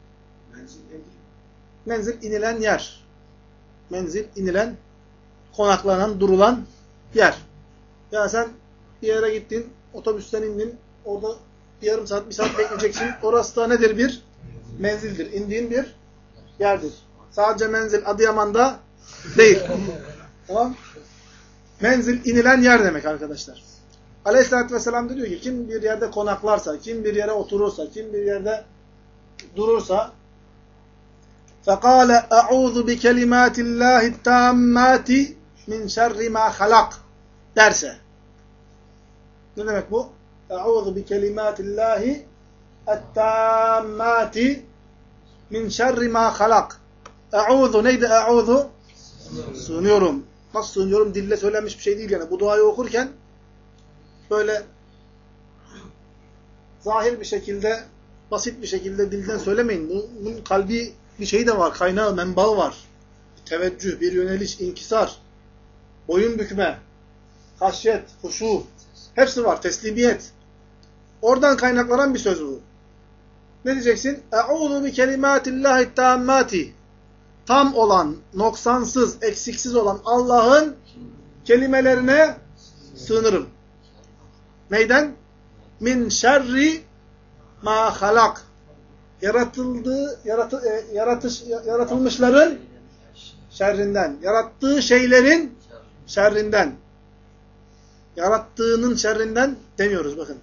Menzil inilen yer. Menzil inilen, konaklanan, durulan yer. Yani sen bir yere gittin, otobüsten indin, orada bir yarım saat, bir saat bekleyeceksin. Orası da nedir? Bir menzildir. İndiğin bir yerdir. Sadece menzil Adıyaman'da değil. Tamam? Menzil inilen yer demek arkadaşlar. Aleyhisselatü Vesselam diyor ki kim bir yerde konaklarsa, kim bir yere oturursa, kim bir yerde durursa فَقَالَ اَعُوذُ بِكَلِمَاتِ اللّٰهِ التَّامَّاتِ مِنْ شَرِّ مَا خَلَقْ derse. Ne demek bu? اَعُوذُ بِكَلِمَاتِ اللّٰهِ التَّامَّاتِ مِنْ شَرِّ مَا خَلَقْ اَعُوذُ neydi e'udhu? Sığınıyorum. Nasıl sığınıyorum? Dille söylenmiş bir şey değil yani. Bu duayı okurken böyle zahir bir şekilde, basit bir şekilde dilden söylemeyin. Bunun kalbi bir şeyi de var. Kaynağı, menbaı var. Teveccüh, bir yöneliş, inkisar, boyun bükme, haşyet, huşu. Hepsi var. Teslimiyet. Oradan kaynaklanan bir söz bu. Ne diyeceksin? Eûzu bi kelimâtillâhi tâmmâti. Tam olan, noksansız, eksiksiz olan Allah'ın kelimelerine sığınırım. Neyden? Min şerri ma halak. Yaratılmışların şerrinden. Yarattığı şeylerin şerrinden. Yarattığının şerrinden demiyoruz bakın.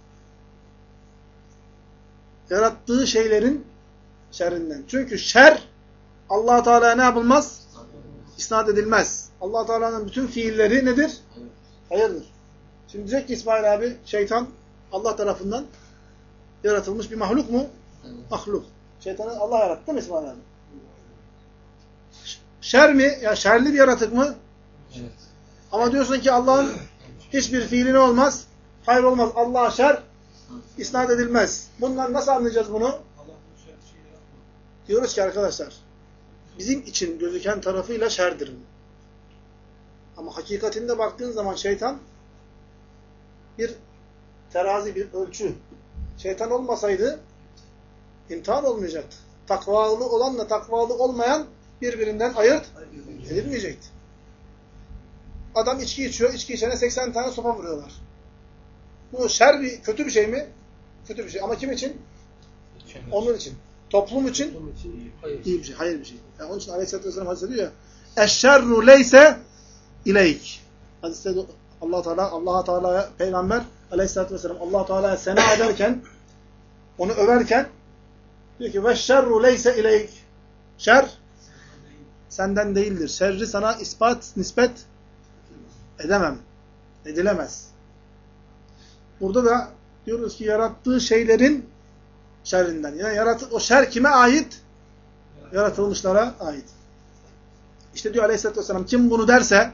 Yarattığı şeylerin şerrinden. Çünkü şer Allah Teala'ya ne yapılmaz? İsnat edilmez. Allah Teala'nın bütün fiilleri nedir? Hayırdır. Şimdi diyecek ki İsmail abi, şeytan Allah tarafından yaratılmış bir mahluk mu? Evet. Mahluk. Şeytanı Allah yarattı mı İsmail abi? Şer mi? Ya şerli bir yaratık mı? Evet. Ama diyorsun ki Allah'ın hiçbir fiili olmaz? Hayır olmaz. Allah'a şer isnat edilmez. Bundan nasıl anlayacağız bunu? Diyoruz ki arkadaşlar, bizim için gözüken tarafıyla şerdir bu. Ama hakikatinde baktığın zaman şeytan bir terazi, bir ölçü. Şeytan olmasaydı imtihan olmayacaktı. Takvalı olanla takvalı olmayan birbirinden ayırt edilmeyecekti. Adam içki içiyor, içki içene 80 tane sopa vuruyorlar. Bu şer bir, kötü bir şey mi? Kötü bir şey. Ama kim için? Onun için. Toplum için iyi bir şey, hayır bir şey. Yani onun için Aleyhisselatü Vesselam hadis ediyor ya, eşşerru leyse ileyk. Hadiste Allah Teala'ya peygamber Aleyhisselatü Vesselam Allah Teala'ya sena ederken, onu överken diyor ki veşşerru leyse ileyk. Şer senden değildir. Şerri sana nispet edemem. Edilemez. Burada da diyoruz ki yarattığı şeylerin şerrinden. Yani o şer kime ait? Yaratılmışlara ait. İşte diyor Aleyhisselatü Vesselam, kim bunu derse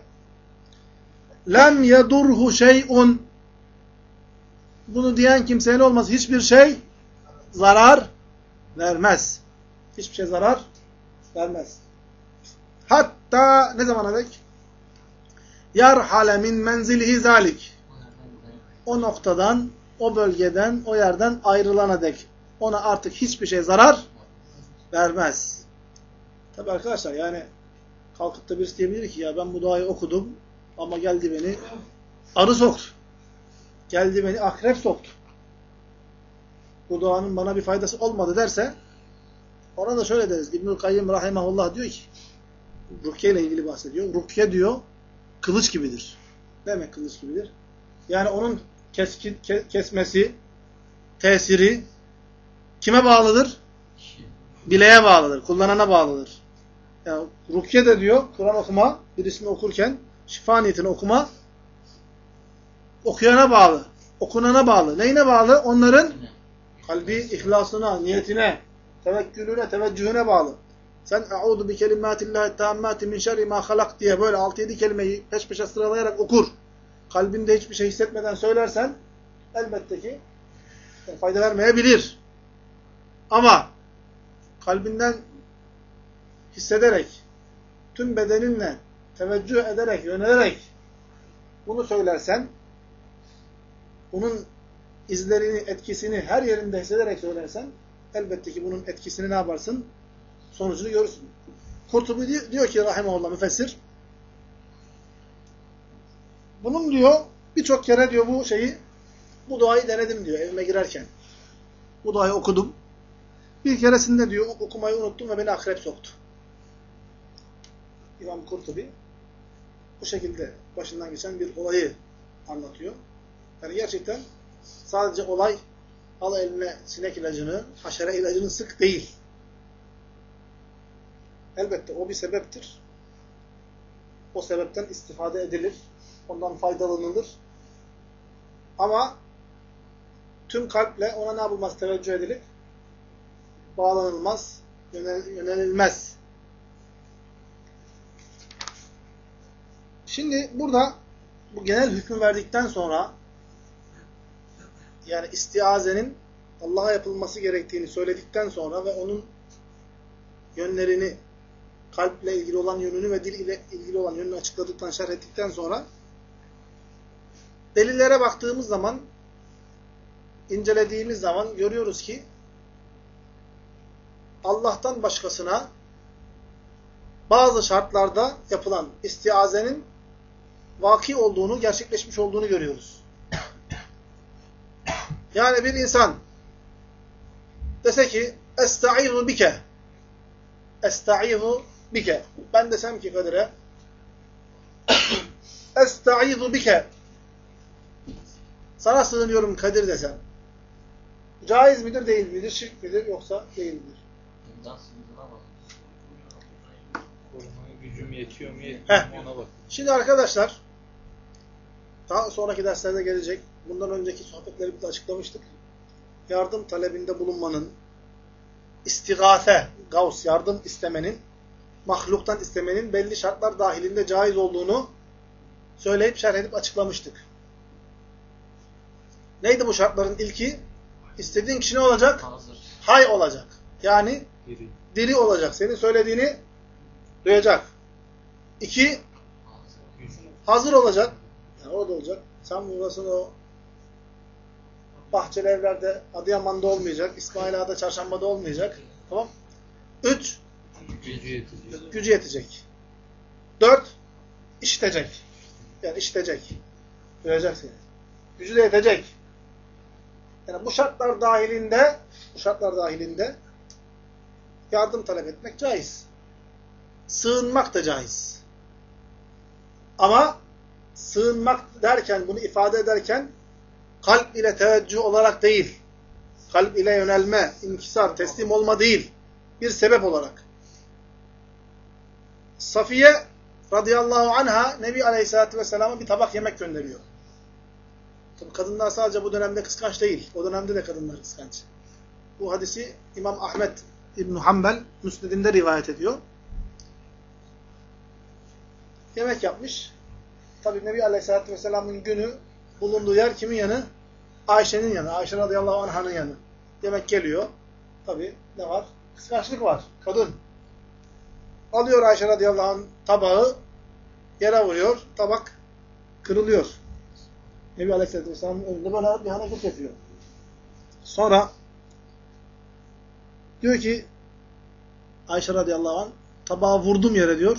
lem yedurhu şey'un, bunu diyen kimseye ne olmaz? Hiçbir şey zarar vermez. Hiçbir şey zarar vermez. Hatta ne zamana dek? Yarhale min menzilihi zalik. O noktadan, o bölgeden, o yerden ayrılana dek ona artık hiçbir şey zarar vermez. Tabi arkadaşlar, yani kalkıp da birisi diyebilir ki ya ben bu duayı okudum ama geldi beni arı soktu. Geldi beni akrep soktu. Bu duanın bana bir faydası olmadı derse ona da şöyle deriz. İbnül Kayyim rahimahullah diyor ki, rukiye ile ilgili bahsediyor. Rukiye diyor kılıç gibidir. Ne demek kılıç gibidir? Yani onun kesmesi, tesiri kime bağlıdır? Bileğe bağlıdır. Kullanana bağlıdır. Yani rukiye de diyor, Kur'an okuma, birisini okurken şifa niyetine okuma, okuyana bağlı. Okunana bağlı. Neyine bağlı? Onların kalbi ihlasına, niyetine, tevekkülüne, teveccühüne bağlı. Sen e'udu bi kelimatillahi tammati min şerri ma halak diye böyle 6-7 kelimeyi peş peşe sıralayarak okur. Kalbinde hiçbir şey hissetmeden söylersen elbette ki fayda vermeyebilir. Ama kalbinden hissederek, tüm bedeninle teveccüh ederek, yönelerek bunu söylersen, bunun izlerini, etkisini her yerinde hissederek söylersen, elbette ki bunun etkisini ne yaparsın? Sonucunu görürsün. Kurtubi diyor ki rahimahullah müfessir, bunun diyor birçok kere diyor bu duayı denedim diyor evime girerken. Bu duayı okudum. Bir keresinde diyor okumayı unuttum ve beni akrep soktu. İmam Kurtubi bu şekilde başından geçen bir olayı anlatıyor. Yani gerçekten sadece olay al eline sinek ilacını, haşere ilacını sık değil. Elbette o bir sebeptir. O sebepten istifade edilir. Ondan faydalanılır. Ama tüm kalple ona ne yapılmaz? Teveccüh edilip bağlanılmaz, yönelilmez. Şimdi burada bu genel hükmü verdikten sonra yani istiazenin Allah'a yapılması gerektiğini söyledikten sonra ve onun yönlerini, kalple ilgili olan yönünü ve dil ile ilgili olan yönünü açıkladıktan, şerh ettikten sonra delillere baktığımız zaman, incelediğimiz zaman görüyoruz ki Allah'tan başkasına bazı şartlarda yapılan istiazenin vaki olduğunu, gerçekleşmiş olduğunu görüyoruz. Yani bir insan dese ki Estaizu bike, Estaizu bike. Ben desem ki Kadir'e Estaizu bike, sana sığınıyorum Kadir desem. Caiz midir, değil midir? Şirk midir, yoksa değil midir? Korumaya gücüm yetiyor mu, yetmiyor mu ona bak. Şimdi arkadaşlar daha sonraki derslerde gelecek. Bundan önceki sohbetlerimizde açıklamıştık. Yardım talebinde bulunmanın, istigâse, gavs, yardım istemenin, mahluktan istemenin belli şartlar dahilinde caiz olduğunu söyleyip, şerh edip açıklamıştık. Neydi bu şartların ilki? İstediğin kişi ne olacak? Hazır. Hay olacak. Yani diri olacak. Senin söylediğini duyacak. 2, hazır olacak. Yani o da olacak. Sen buradasın, o Bahçeli Evler'de, Adıyaman'da olmayacak. İsmail Ağa'da, Çarşamba'da olmayacak. Tamam. 3, gücü yetecek. 4, işitecek. Yani işitecek. Duyacak seni. Gücü de yetecek. Yani bu şartlar dahilinde yardım talep etmek caiz. Sığınmak da caiz. Ama sığınmak derken, bunu ifade ederken kalp ile teveccüh olarak değil, kalp ile yönelme, inkisar, teslim olma değil, bir sebep olarak. Safiye radıyallahu anha Nebi Aleyhisselatü Vesselam'a bir tabak yemek gönderiyor. Tabii kadınlar sadece bu dönemde kıskanç değil. O dönemde de kadınlar kıskanç. Bu hadisi İmam Ahmed İbn Hanbel Müsned'inde rivayet ediyor. Yemek yapmış. Tabii Nebi Aleyhisselatü Vesselam'ın günü bulunduğu yer kimin yanı? Ayşe'nin yanı. Ayşe radıyallahu anh'ın yanı. Yemek geliyor. Tabii ne var? Kıskançlık var. Kadın. Alıyor Ayşe radıyallahu anh tabağı, yere vuruyor. Tabak kırılıyor. Nebi Aleyhisselatü Vesselam'ın önünde böyle bir hareket yapıyor. Sonra diyor ki Ayşe radıyallahu anh tabağı vurdum yere diyor.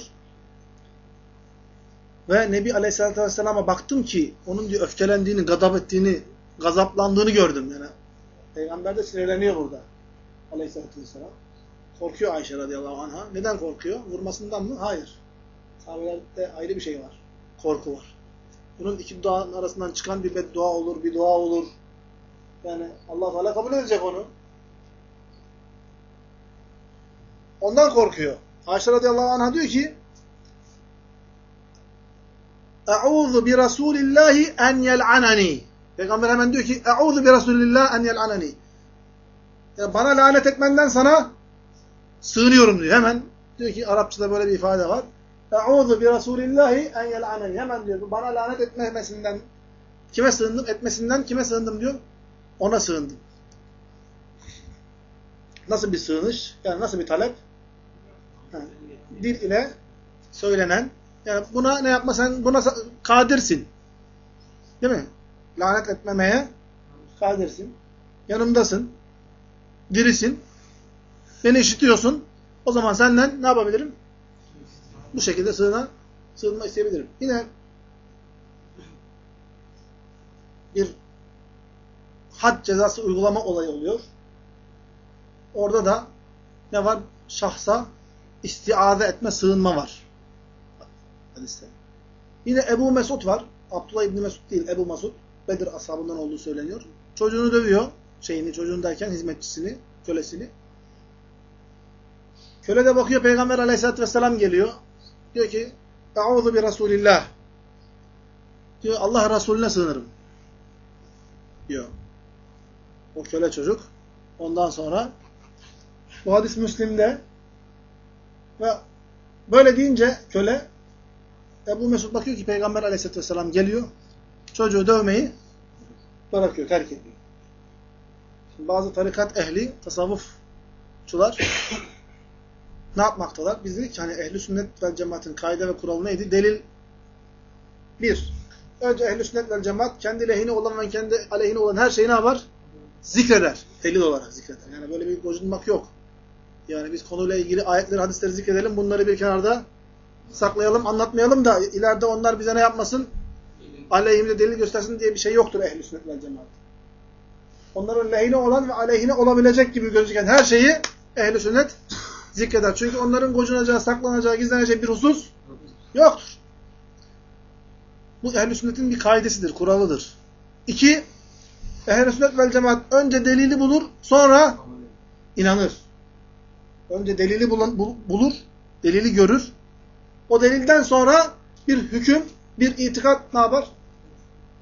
Ve Nebi Aleyhisselatü Vesselam'a baktım ki onun diyor öfkelendiğini, gadap ettiğini, gazaplandığını gördüm. Yani Peygamber de sinirleniyor burada. Aleyhisselatü Vesselam. Korkuyor Ayşe radıyallahu anh'a. Neden korkuyor? Vurmasından mı? Hayır. Sahabelerde ayrı bir şey var. Korku var. Bunun iki duanın arasından çıkan bir beddua olur, bir dua olur. Yani Allah Teala kabul edecek onu. Ondan korkuyor. Ayşe radıyallahu anh'a diyor ki Eûzu bi Rasulillahi en yel'anani. Peygamber hemen diyor ki Eûzu bi Rasulillahi en yel'anani. Yani bana lanet etmenden sana sığınıyorum diyor. Hemen diyor ki Arapçada böyle bir ifade var. Eûzu bi Rasulillahi en yel'anani. Hemen diyor bana lanet etmesinden kime sığındım? Etmesinden kime sığındım diyor. Ona sığındım. Nasıl bir sığınış? Yani nasıl bir talep? Yani, dil ile söylenen. Yani buna ne yapma sen buna kadirsin. Değil mi? Lanet etmemeye kadirsin. Yanımdasın. Dirisin. Beni işitiyorsun. O zaman senden ne yapabilirim? Bu şekilde sığınma isteyebilirim. Yine bir had cezası uygulama olayı oluyor. Orada da ne var? Şahsa istiaze etme, sığınma var. Hadiste. Yine Ebu Mesud var. Abdullah İbni Mesud değil, Ebu Mesud. Bedir ashabından olduğu söyleniyor. Çocuğunu dövüyor. Çocuğunu derken hizmetçisini, kölesini. Köle de bakıyor, Peygamber Aleyhisselatü Vesselam geliyor. Diyor ki, Eûzu bi Resulillah. Diyor, Allah Resulüne sığınırım. Diyor. O köle çocuk. Ondan sonra bu hadis Müslim'de ve böyle deyince köle Ebu Mesud bakıyor ki Peygamber Aleyhisselatü Vesselam geliyor. Çocuğu dövmeyi bırakıyor, terk ediyor. Şimdi bazı tarikat ehli, tasavvufçular ne yapmaktalar? Biz dedik ki hani ehl-i sünnet vel cemaatin kaide ve kuralı neydi? Delil 1. Önce ehl-i sünnet vel cemaat kendi lehine olan ve kendi aleyhine olan her şeyi ne yapar? Zikreder. Delil olarak zikreder. Yani böyle bir gocunmak yok. Yani biz konuyla ilgili ayetleri, hadisleri zikredelim. Bunları bir kenarda saklayalım, anlatmayalım da ileride onlar bize ne yapmasın? Aleyhimde delil göstersin diye bir şey yoktur ehl-i sünnet vel cemaat. Onların lehine olan ve aleyhine olabilecek gibi gözüken her şeyi ehl-i sünnet zikreder. Çünkü onların gocunacağı, saklanacağı, gizleneceği bir husus yoktur. Bu ehl-i sünnetin bir kaidesidir, kuralıdır. 2. Ehl-i sünnet vel cemaat önce delili bulur, sonra inanır. Önce delili bulur, delili görür. O delilden sonra bir hüküm, bir itikat ne yapar?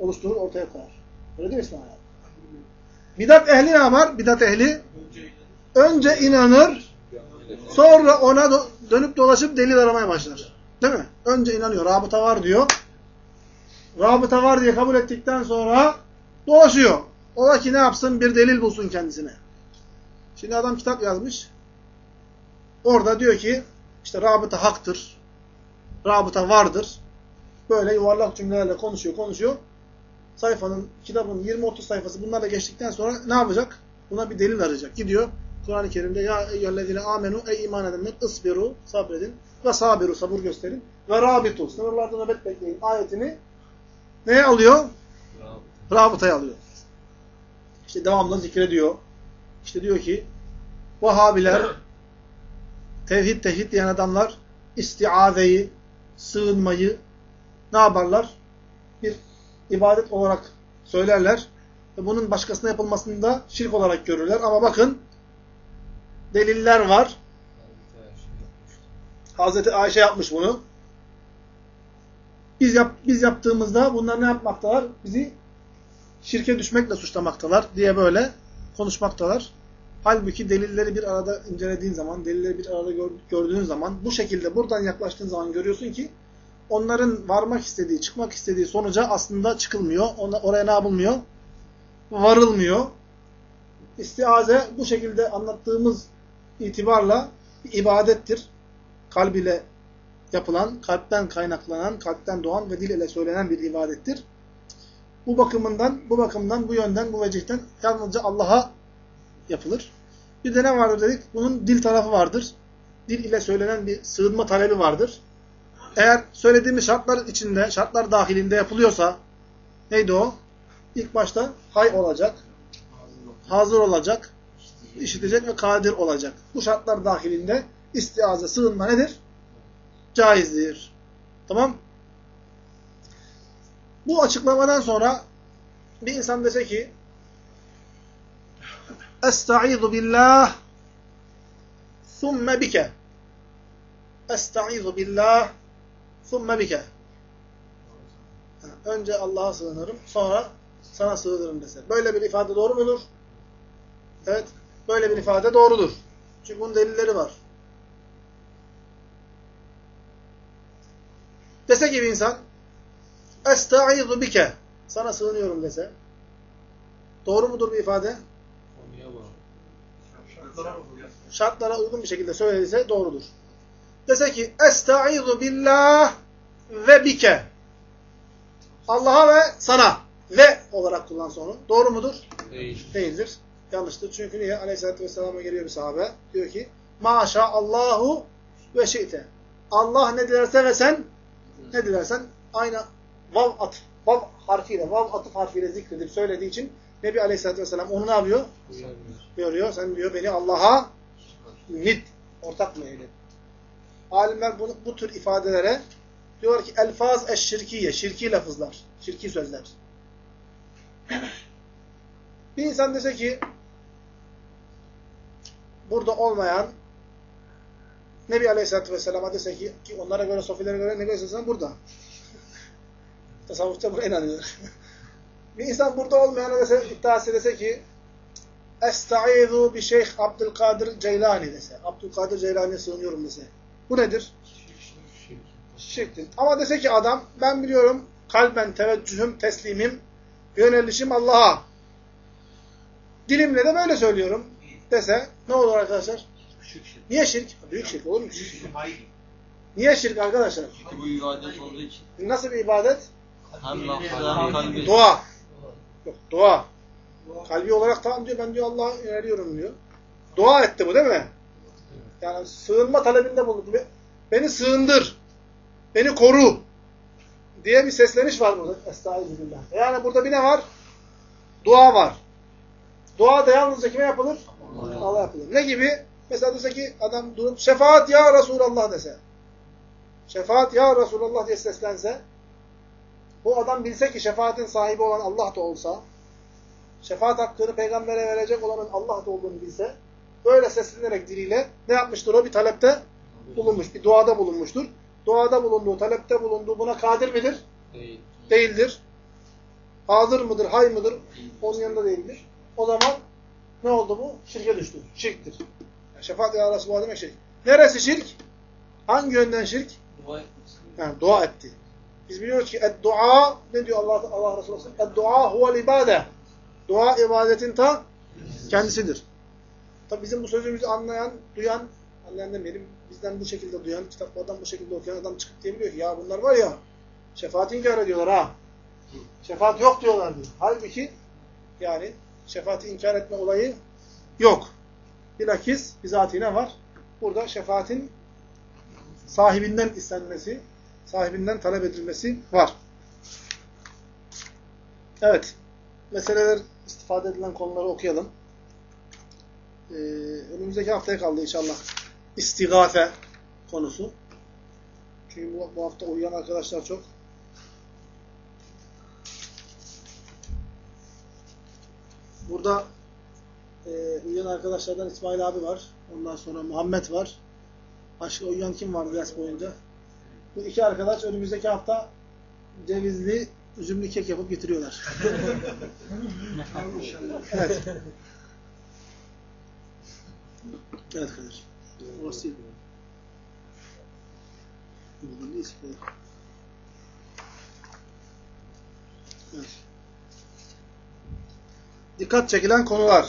oluşturur, ortaya koyar. Öyle değil mi İsmail abi? Bidat ehli ne yapar? Bidat ehli önce inanır, sonra ona dönüp dolaşıp delil aramaya başlar. Değil mi? Önce inanıyor. Rabıta var diyor. Rabıta var diye kabul ettikten sonra dolaşıyor. Ola ki ne yapsın? Bir delil bulsun kendisine. Şimdi adam kitap yazmış. Orada diyor ki işte rabıta haktır. Rabıta vardır. Böyle yuvarlak cümlelerle konuşuyor. Kitabın 20-30 sayfası bunlarla geçtikten sonra ne yapacak? Buna bir delil arayacak. Gidiyor Kur'an-ı Kerim'de ya eyyühellezine amenu ey iman edenler ısbiru sabredin ve sabiru sabır gösterin ve rabitu sınırlarda nöbet bekleyin ayetini neye alıyor? Rabıtaya alıyor. İşte devamlı zikrediyor. İşte diyor ki Vahhabiler tevhid diyen adamlar istiazeyi, sığınmayı ne yaparlar? Bir ibadet olarak söylerler. Ve bunun başkasına yapılmasını da şirk olarak görürler. Ama bakın deliller var. Hazreti Ayşe yapmış bunu. Biz yaptığımızda bunlar ne yapmaktalar? Bizi şirke düşmekle suçlamaktalar diye böyle konuşmaktalar. Halbuki delilleri bir arada incelediğin zaman, delilleri bir arada gördüğün zaman, bu şekilde buradan yaklaştığın zaman görüyorsun ki onların varmak istediği, çıkmak istediği sonuca aslında çıkılmıyor. Oraya ne yapılmıyor? Varılmıyor. İstiaze bu şekilde anlattığımız itibarla bir ibadettir. Kalb ile yapılan, kalpten kaynaklanan, kalpten doğan ve dil ile söylenen bir ibadettir. Bu bakımdan, bu yönden, bu vecihten yalnızca Allah'a yapılır. Bir de ne vardır dedik? Bunun dil tarafı vardır. Dil ile söylenen bir sığınma talebi vardır. Eğer söylediğimiz şartlar içinde, şartlar dahilinde yapılıyorsa neydi o? İlk başta hay olacak, hazır olacak, işitecek ve kadir olacak. Bu şartlar dahilinde istiaze, sığınma nedir? Caizdir. Tamam? Bu açıklamadan sonra bir insan dese ki Estaizu billah thumme bike. Estaizu billah thumme bike. Önce Allah'a sığınırım, sonra sana sığınırım dese. Böyle bir ifade doğru mudur? Evet, böyle bir ifade doğrudur. Çünkü bunun delilleri var. Dese ki bir insan Estaizu bike. Sana sığınıyorum dese. Doğru mudur bir ifade? Şartlara uygun bir şekilde söylediyse doğrudur. Dese ki Estaizu billah ve bike. Allah'a ve sana. Ve olarak kullan sonu. Doğru mudur? Değildir. Yanlıştır. Çünkü niye? Aleyhisselatü Vesselam'a geliyor bir sahabe. Diyor ki Maşaallahu ve şi'te. Allah ne dilerse ve sen ne dilersen aynı vav atıf harfiyle zikredip söylediği için Nebi Aleyhisselatü Vesselam onu ne yapıyor? Görüyor. Sen diyor beni Allah'a nid, ortak mı eyle? Alimler bu tür ifadelere diyorlar ki elfaz eşşirkiye, şirki lafızlar, şirki sözler. Bir insan dese ki burada olmayan Nebi Aleyhisselatü Vesselam'a dese ki onlara göre, sofilere göre Nebi Aleyhisselam burada. Tasavvufta buna inanıyor. Bir insan burada olmayana iddiası dese ki Estaizu bi Şeyh Abdülkadir Ceylani dese. Abdülkadir Ceylani'ye sığınıyorum dese. Bu nedir? Şirktir. Ama dese ki adam ben biliyorum kalben teveccühüm, teslimim, yönelişim Allah'a. Dilimle de böyle söylüyorum dese ne olur arkadaşlar? Niye şirk? Büyük şirk olur mu? Niye şirk arkadaşlar? Çünkü bu ibadet olduğu için. Nasıl bir ibadet? Hem lafı hem kalbi. Dua. Yok, dua. Kalbi olarak tamam diyor, ben diyor Allah'a yöneliyorum diyor. Dua etti bu değil mi? Yani sığınma talebinde bulundu. Beni sığındır, beni koru diye bir sesleniş var burada. Estağfirullah. Yani burada bir ne var? Dua var. Dua da yalnızca kime yapılır? Allah yapılır. Ne gibi? Mesela dese ki adam durup şefaat ya Resulallah dese. Şefaat ya Resulallah diye seslense, bu adam bilse ki şefaatin sahibi olan Allah da olsa, şefaat hakkını peygambere verecek olanın Allah da olduğunu bilse, böyle seslenerek diliyle ne yapmıştır o? Bir talepte bulunmuş, bir duada bulunmuştur. Duada bulunduğu, talepte bulunduğu buna kadir midir? Değildir. Hazır mıdır, hay mıdır? Onun yanında değildir. O zaman ne oldu bu? Şirke düştü. Şirktir. Yani şefaat ya Resulullah demek şirk. Neresi şirk? Hangi yönden şirk? Yani dua etti. Biz biliyoruz ki dua ne diyor Allah Resulü? Dua huvel ibade. Dua ibadetin ta kendisidir. Tabi bizim bu sözümüzü anlayan demeyelim, bizden bu şekilde duyan, kitaplardan bu şekilde okuyan adam çıkıp diyebiliyor ki ya bunlar var ya şefaat inkar ediyorlar ha. Şefaat yok diyorlar diyor. Halbuki yani şefaati inkar etme olayı yok. Bilakis bizatihi ne var? Burada şefaatin sahibinden istenmesi, sahibinden talep edilmesi var. Evet. Meseleler, istifade edilen konuları okuyalım. Önümüzdeki haftaya kaldı inşallah. İstigâfe konusu. Çünkü bu hafta uyuyan arkadaşlar çok. Burada uyuyan arkadaşlardan İsmail abi var. Ondan sonra Muhammed var. Başka uyuyan kim var ders boyunca? Bu iki arkadaş önümüzdeki hafta cevizli, üzümlü kek yapıp getiriyorlar. Evet. Evet kardeşim. Orası değil. Buradan değil. Evet. Dikkat çekilen konular.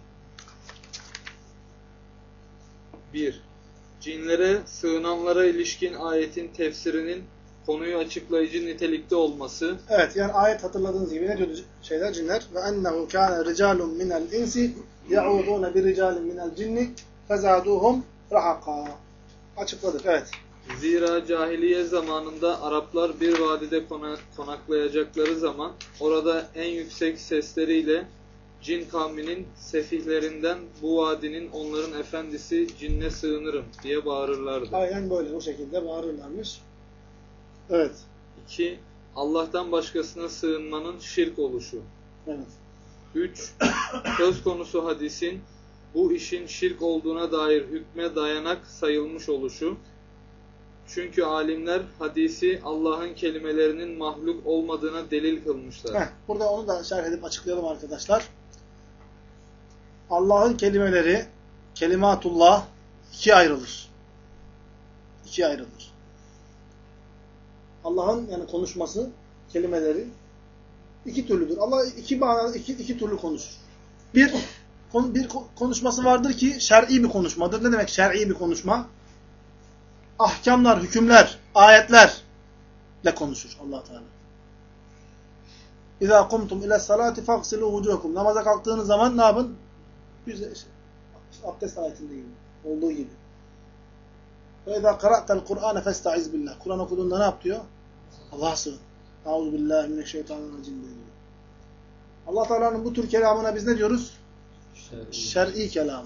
1. Cinlere, sığınanlara ilişkin ayetin tefsirinin konuyu açıklayıcı nitelikte olması. Evet, yani ayet hatırladığınız gibi ne diyordu cinler? Ve ennehu kâne ricalun minel insi ya'udûne bir ricalin minel cinni fezâdûhum rahakâ. Açıkladık, evet. Zira cahiliye zamanında Araplar bir vadide konaklayacakları zaman orada en yüksek sesleriyle cin kavminin sefihlerinden bu vadinin onların efendisi cinne sığınırım diye bağırırlardı. Aynen böyle, o şekilde bağırırlarmış. Evet. 2. Allah'tan başkasına sığınmanın şirk oluşu. Evet. 3. Söz konusu hadisin bu işin şirk olduğuna dair hükme dayanak sayılmış oluşu. Çünkü alimler hadisi Allah'ın kelimelerinin mahluk olmadığına delil kılmışlar. Burada onu da şerh edip açıklayalım arkadaşlar. Allah'ın kelimeleri, kelimatullah ikiye ayrılır. İkiye ayrılır. Allah'ın yani konuşması, kelimeleri iki türlüdür. Allah iki türlü konuşur. Bir konuşması vardır ki şer'i bir konuşmadır. Ne demek şer'i bir konuşma? Ahkamlar, hükümler, ayetlerle konuşur Allah Teala. İzâ kumtum ile salati fagsilû vucuhakum. Namaza kalktığınız zaman ne yapın? Abdest ayetinde gibi. Olduğu gibi. Ve izâ qara'tel Kur'âne festaiz billah. Kur'an okuduğunda ne yap diyor? Allah'a sığın. Euzubillahimineşşeytanirracim diyor. Allah Teala'nın bu tür kelamına biz ne diyoruz? Şer'i kelamı.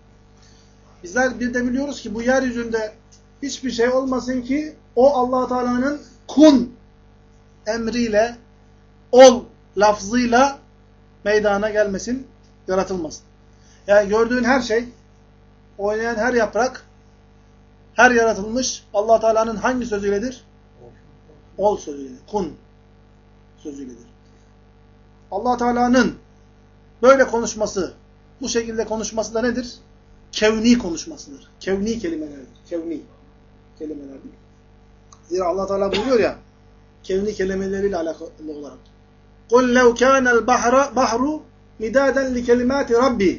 Bizler bir de biliyoruz ki bu yeryüzünde hiçbir şey olmasın ki o Allah Teala'nın kun emriyle, ol lafzıyla meydana gelmesin, yaratılmasın. Yani gördüğün her şey, oynayan her yaprak, her yaratılmış Allah Teala'nın hangi sözüyledir? Ol sözüyledir. Kun sözüyledir. Allah Teala'nın böyle konuşması, bu şekilde konuşması da nedir? Kevni konuşmasıdır. Kevni kelimelerdir. Kevni kelimelerdir. Zira Allah Teala buyuruyor ya, kevni kelimeleriyle alakalı olarak. قُلْ لَوْ كَانَ الْبَحْرُ مِدَادًا لِكَلِمَاتِ رَبِّي.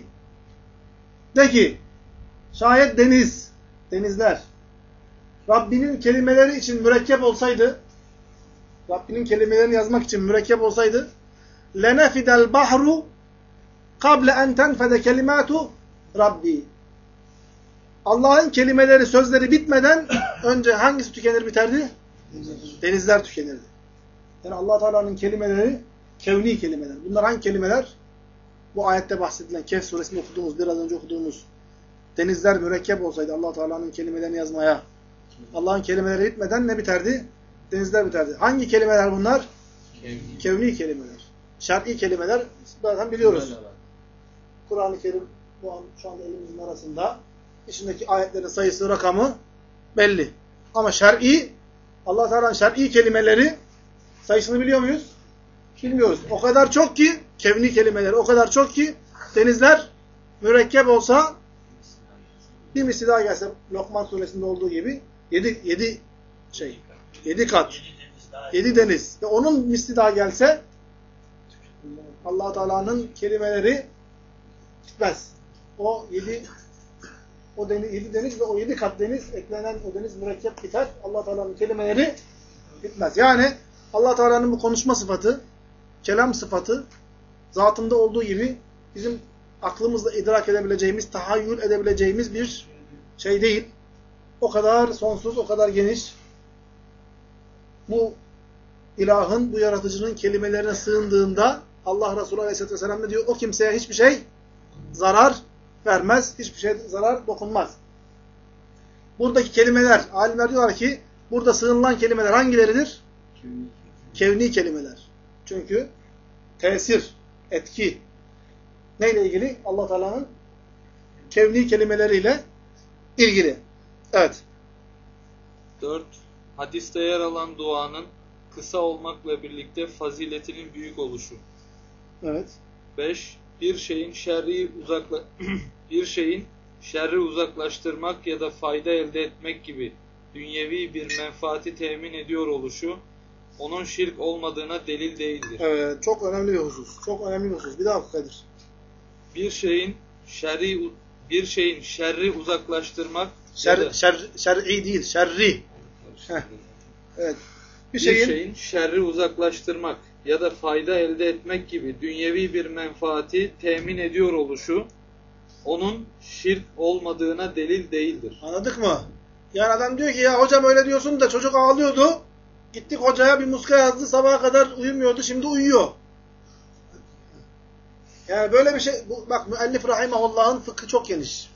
De ki, şayet denizler, Rabbinin kelimeleri için mürekkep olsaydı, Rabbinin kelimelerini yazmak için mürekkep olsaydı, لَنَفِدَ الْبَحْرُ قَبْلَ اَنْ تَنْفَدَ كَلِمَاتُ رَبِّي. Allah'ın kelimeleri, sözleri bitmeden önce hangisi tükenir biterdi? Denizler tükenirdi. Yani Allah Teala'nın kelimeleri kevni kelimeler. Bunlar hangi kelimeler? Bu ayette bahsedilen Kehf suresinde okuduğumuz, biraz önce okuduğumuz denizler mürekkep olsaydı Allah Teala'nın kelimelerini yazmaya, Allah'ın kelimeleri bitmeden ne biterdi? Denizler biterdi. Hangi kelimeler bunlar? Kevni kelimeler. Şer'i kelimeler zaten biliyoruz. Kur'an-ı Kerim şu anda elimizin arasında. İçindeki ayetlerin sayısı, rakamı belli. Ama şer'i, Allah Teala'nın şer'i kelimeleri sayısını biliyor muyuz? Bilmiyoruz. O kadar çok ki, kevni kelimeleri o kadar çok ki, denizler mürekkep olsa, bir misli daha gelse, Lokman suresinde olduğu gibi, 7 kat, 7 deniz. Ve onun misli daha gelse, Allah Teala'nın kelimeleri bitmez. O 7 deniz ve o 7 kat deniz, eklenen o deniz mürekkep biter. Allah Teala'nın kelimeleri bitmez. Yani Allah Teala'nın bu konuşma sıfatı, kelam sıfatı zatında olduğu gibi bizim aklımızla idrak edebileceğimiz, tahayyül edebileceğimiz bir şey değil. O kadar sonsuz, o kadar geniş. Bu ilahın, bu yaratıcının kelimelerine sığındığında Allah Resulü Aleyhisselatü Vesselam ne diyor? O kimseye hiçbir şey zarar vermez, hiçbir şey zarar dokunmaz. Buradaki kelimeler, alimler diyorlar ki burada sığınılan kelimeler hangileridir? Kevni kelimeler. Çünkü tesir, etki neyle ilgili? Allah Teala'nın kevni kelimeleriyle ilgili. Evet. 4. Hadiste yer alan duanın kısa olmakla birlikte faziletinin büyük oluşu. Evet. 5. Bir şeyin şerri uzaklaştırmak ya da fayda elde etmek gibi dünyevi bir menfaati temin ediyor oluşu onun şirk olmadığına delil değildir. Evet, çok önemli bir husus. Çok önemli bir husus. Bir daha Kadir. Bir şeyin şerri uzaklaştırmak Şer'i değil, şerri. Evet. Bir şeyin şerri uzaklaştırmak ya da fayda elde etmek gibi dünyevi bir menfaati temin ediyor oluşu onun şirk olmadığına delil değildir. Anladık mı? Yani adam diyor ki ya hocam öyle diyorsun da çocuk ağlıyordu. Gittik hocaya bir muska yazdı, sabaha kadar uyumuyordu, şimdi uyuyor. Yani böyle bir şey, bak müellif rahimahullah'ın fıkhı çok geniş.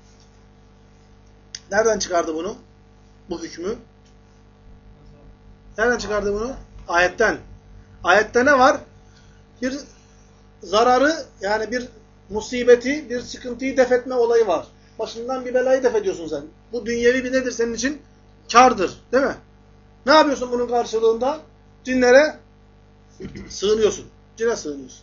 Nereden çıkardı bunu? Bu hükmü? Nereden çıkardı bunu? Ayetten. Ayette ne var? Bir zararı, yani bir musibeti, bir sıkıntıyı def etme olayı var. Başından bir belayı def ediyorsun sen. Bu dünyevi bir nedir senin için? Kârdır. Değil mi? Ne yapıyorsun bunun karşılığında? Cinlere sığınıyorsun. Cine sığınıyorsun.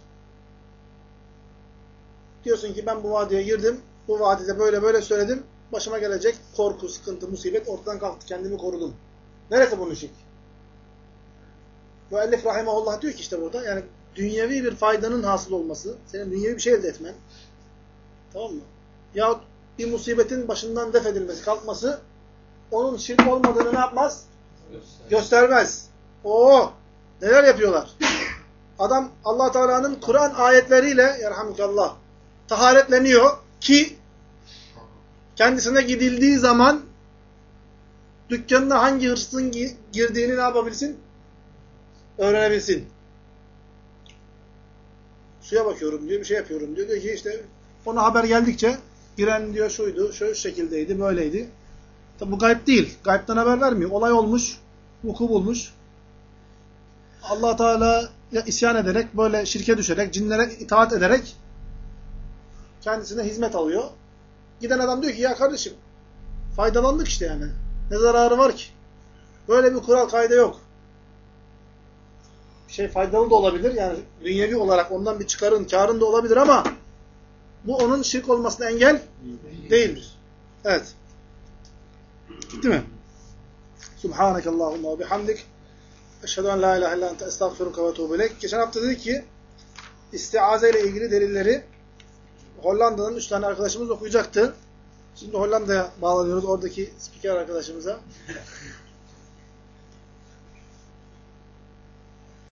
Diyorsun ki ben bu vadiye girdim. Bu vadide böyle böyle söyledim. Başıma gelecek korku, sıkıntı, musibet ortadan kalktı. Kendimi korudum. Neresi bunun şirk? Müellif rahimahullah diyor ki işte burada yani dünyevi bir faydanın hasıl olması, senin dünyevi bir şey elde etmen, tamam mı? Yahut bir musibetin başından def edilmesi, kalkması onun şirk olmadığını ne yapmaz? Göstermez. Oo, neler yapıyorlar? Adam Allah Teala'nın Kur'an ayetleriyle yerhamukallah taharetleniyor ki kendisine gidildiği zaman dükkanına hangi hırsızın girdiğini ne yapabilsin? Öğrenebilsin. Suya bakıyorum diyor, bir şey yapıyorum diyor. Diyor ki işte ona haber geldikçe giren diyor şuydu, şu şekildeydi, böyleydi. Tabi bu gayb değil. Gaybden haber vermiyor. Olay olmuş, vuku bulmuş. Allah Teala'ya isyan ederek, böyle şirke düşerek, cinlere itaat ederek kendisine hizmet alıyor. Giden adam diyor ki ya kardeşim faydalandık işte yani. Ne zararı var ki? Böyle bir kural kaide yok. Bir şey faydalı da olabilir. Yani dünyevi olarak ondan bir çıkarın, kârın da olabilir ama bu onun şirk olmasına engel değildir. Evet. Gitti mi? Subhanakallahumma ve bihamdik. Eşhedü en la ilahe illa ente estağfiruke ve etûbü ileyk. Geçen hafta dedik ki istiaze ile ilgili delilleri Hollanda'nın 3 tane arkadaşımız okuyacaktı. Şimdi Hollanda'ya bağlanıyoruz oradaki spiker arkadaşımıza.